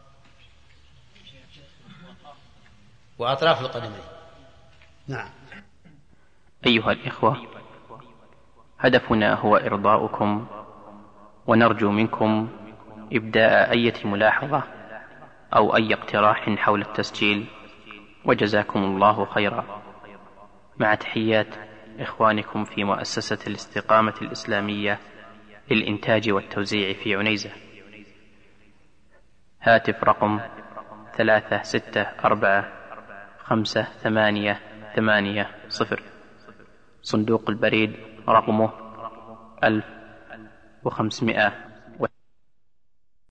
S2: وأطراف القدمين. نعم.
S1: أيها الإخوة، هدفنا هو إرضاؤكم، ونرجو منكم إبداء أي ملاحظة أو أي اقتراح حول التسجيل، وجزاكم الله خيرا. مع تحيات إخوانكم في مؤسسة الاستقامة الإسلامية للإنتاج والتوزيع في عنيزة. هاتف رقم ثلاثة ستة أربعة خمسة ثمانية ثمانية صفر. صندوق البريد رقمه ألف وخمسمائة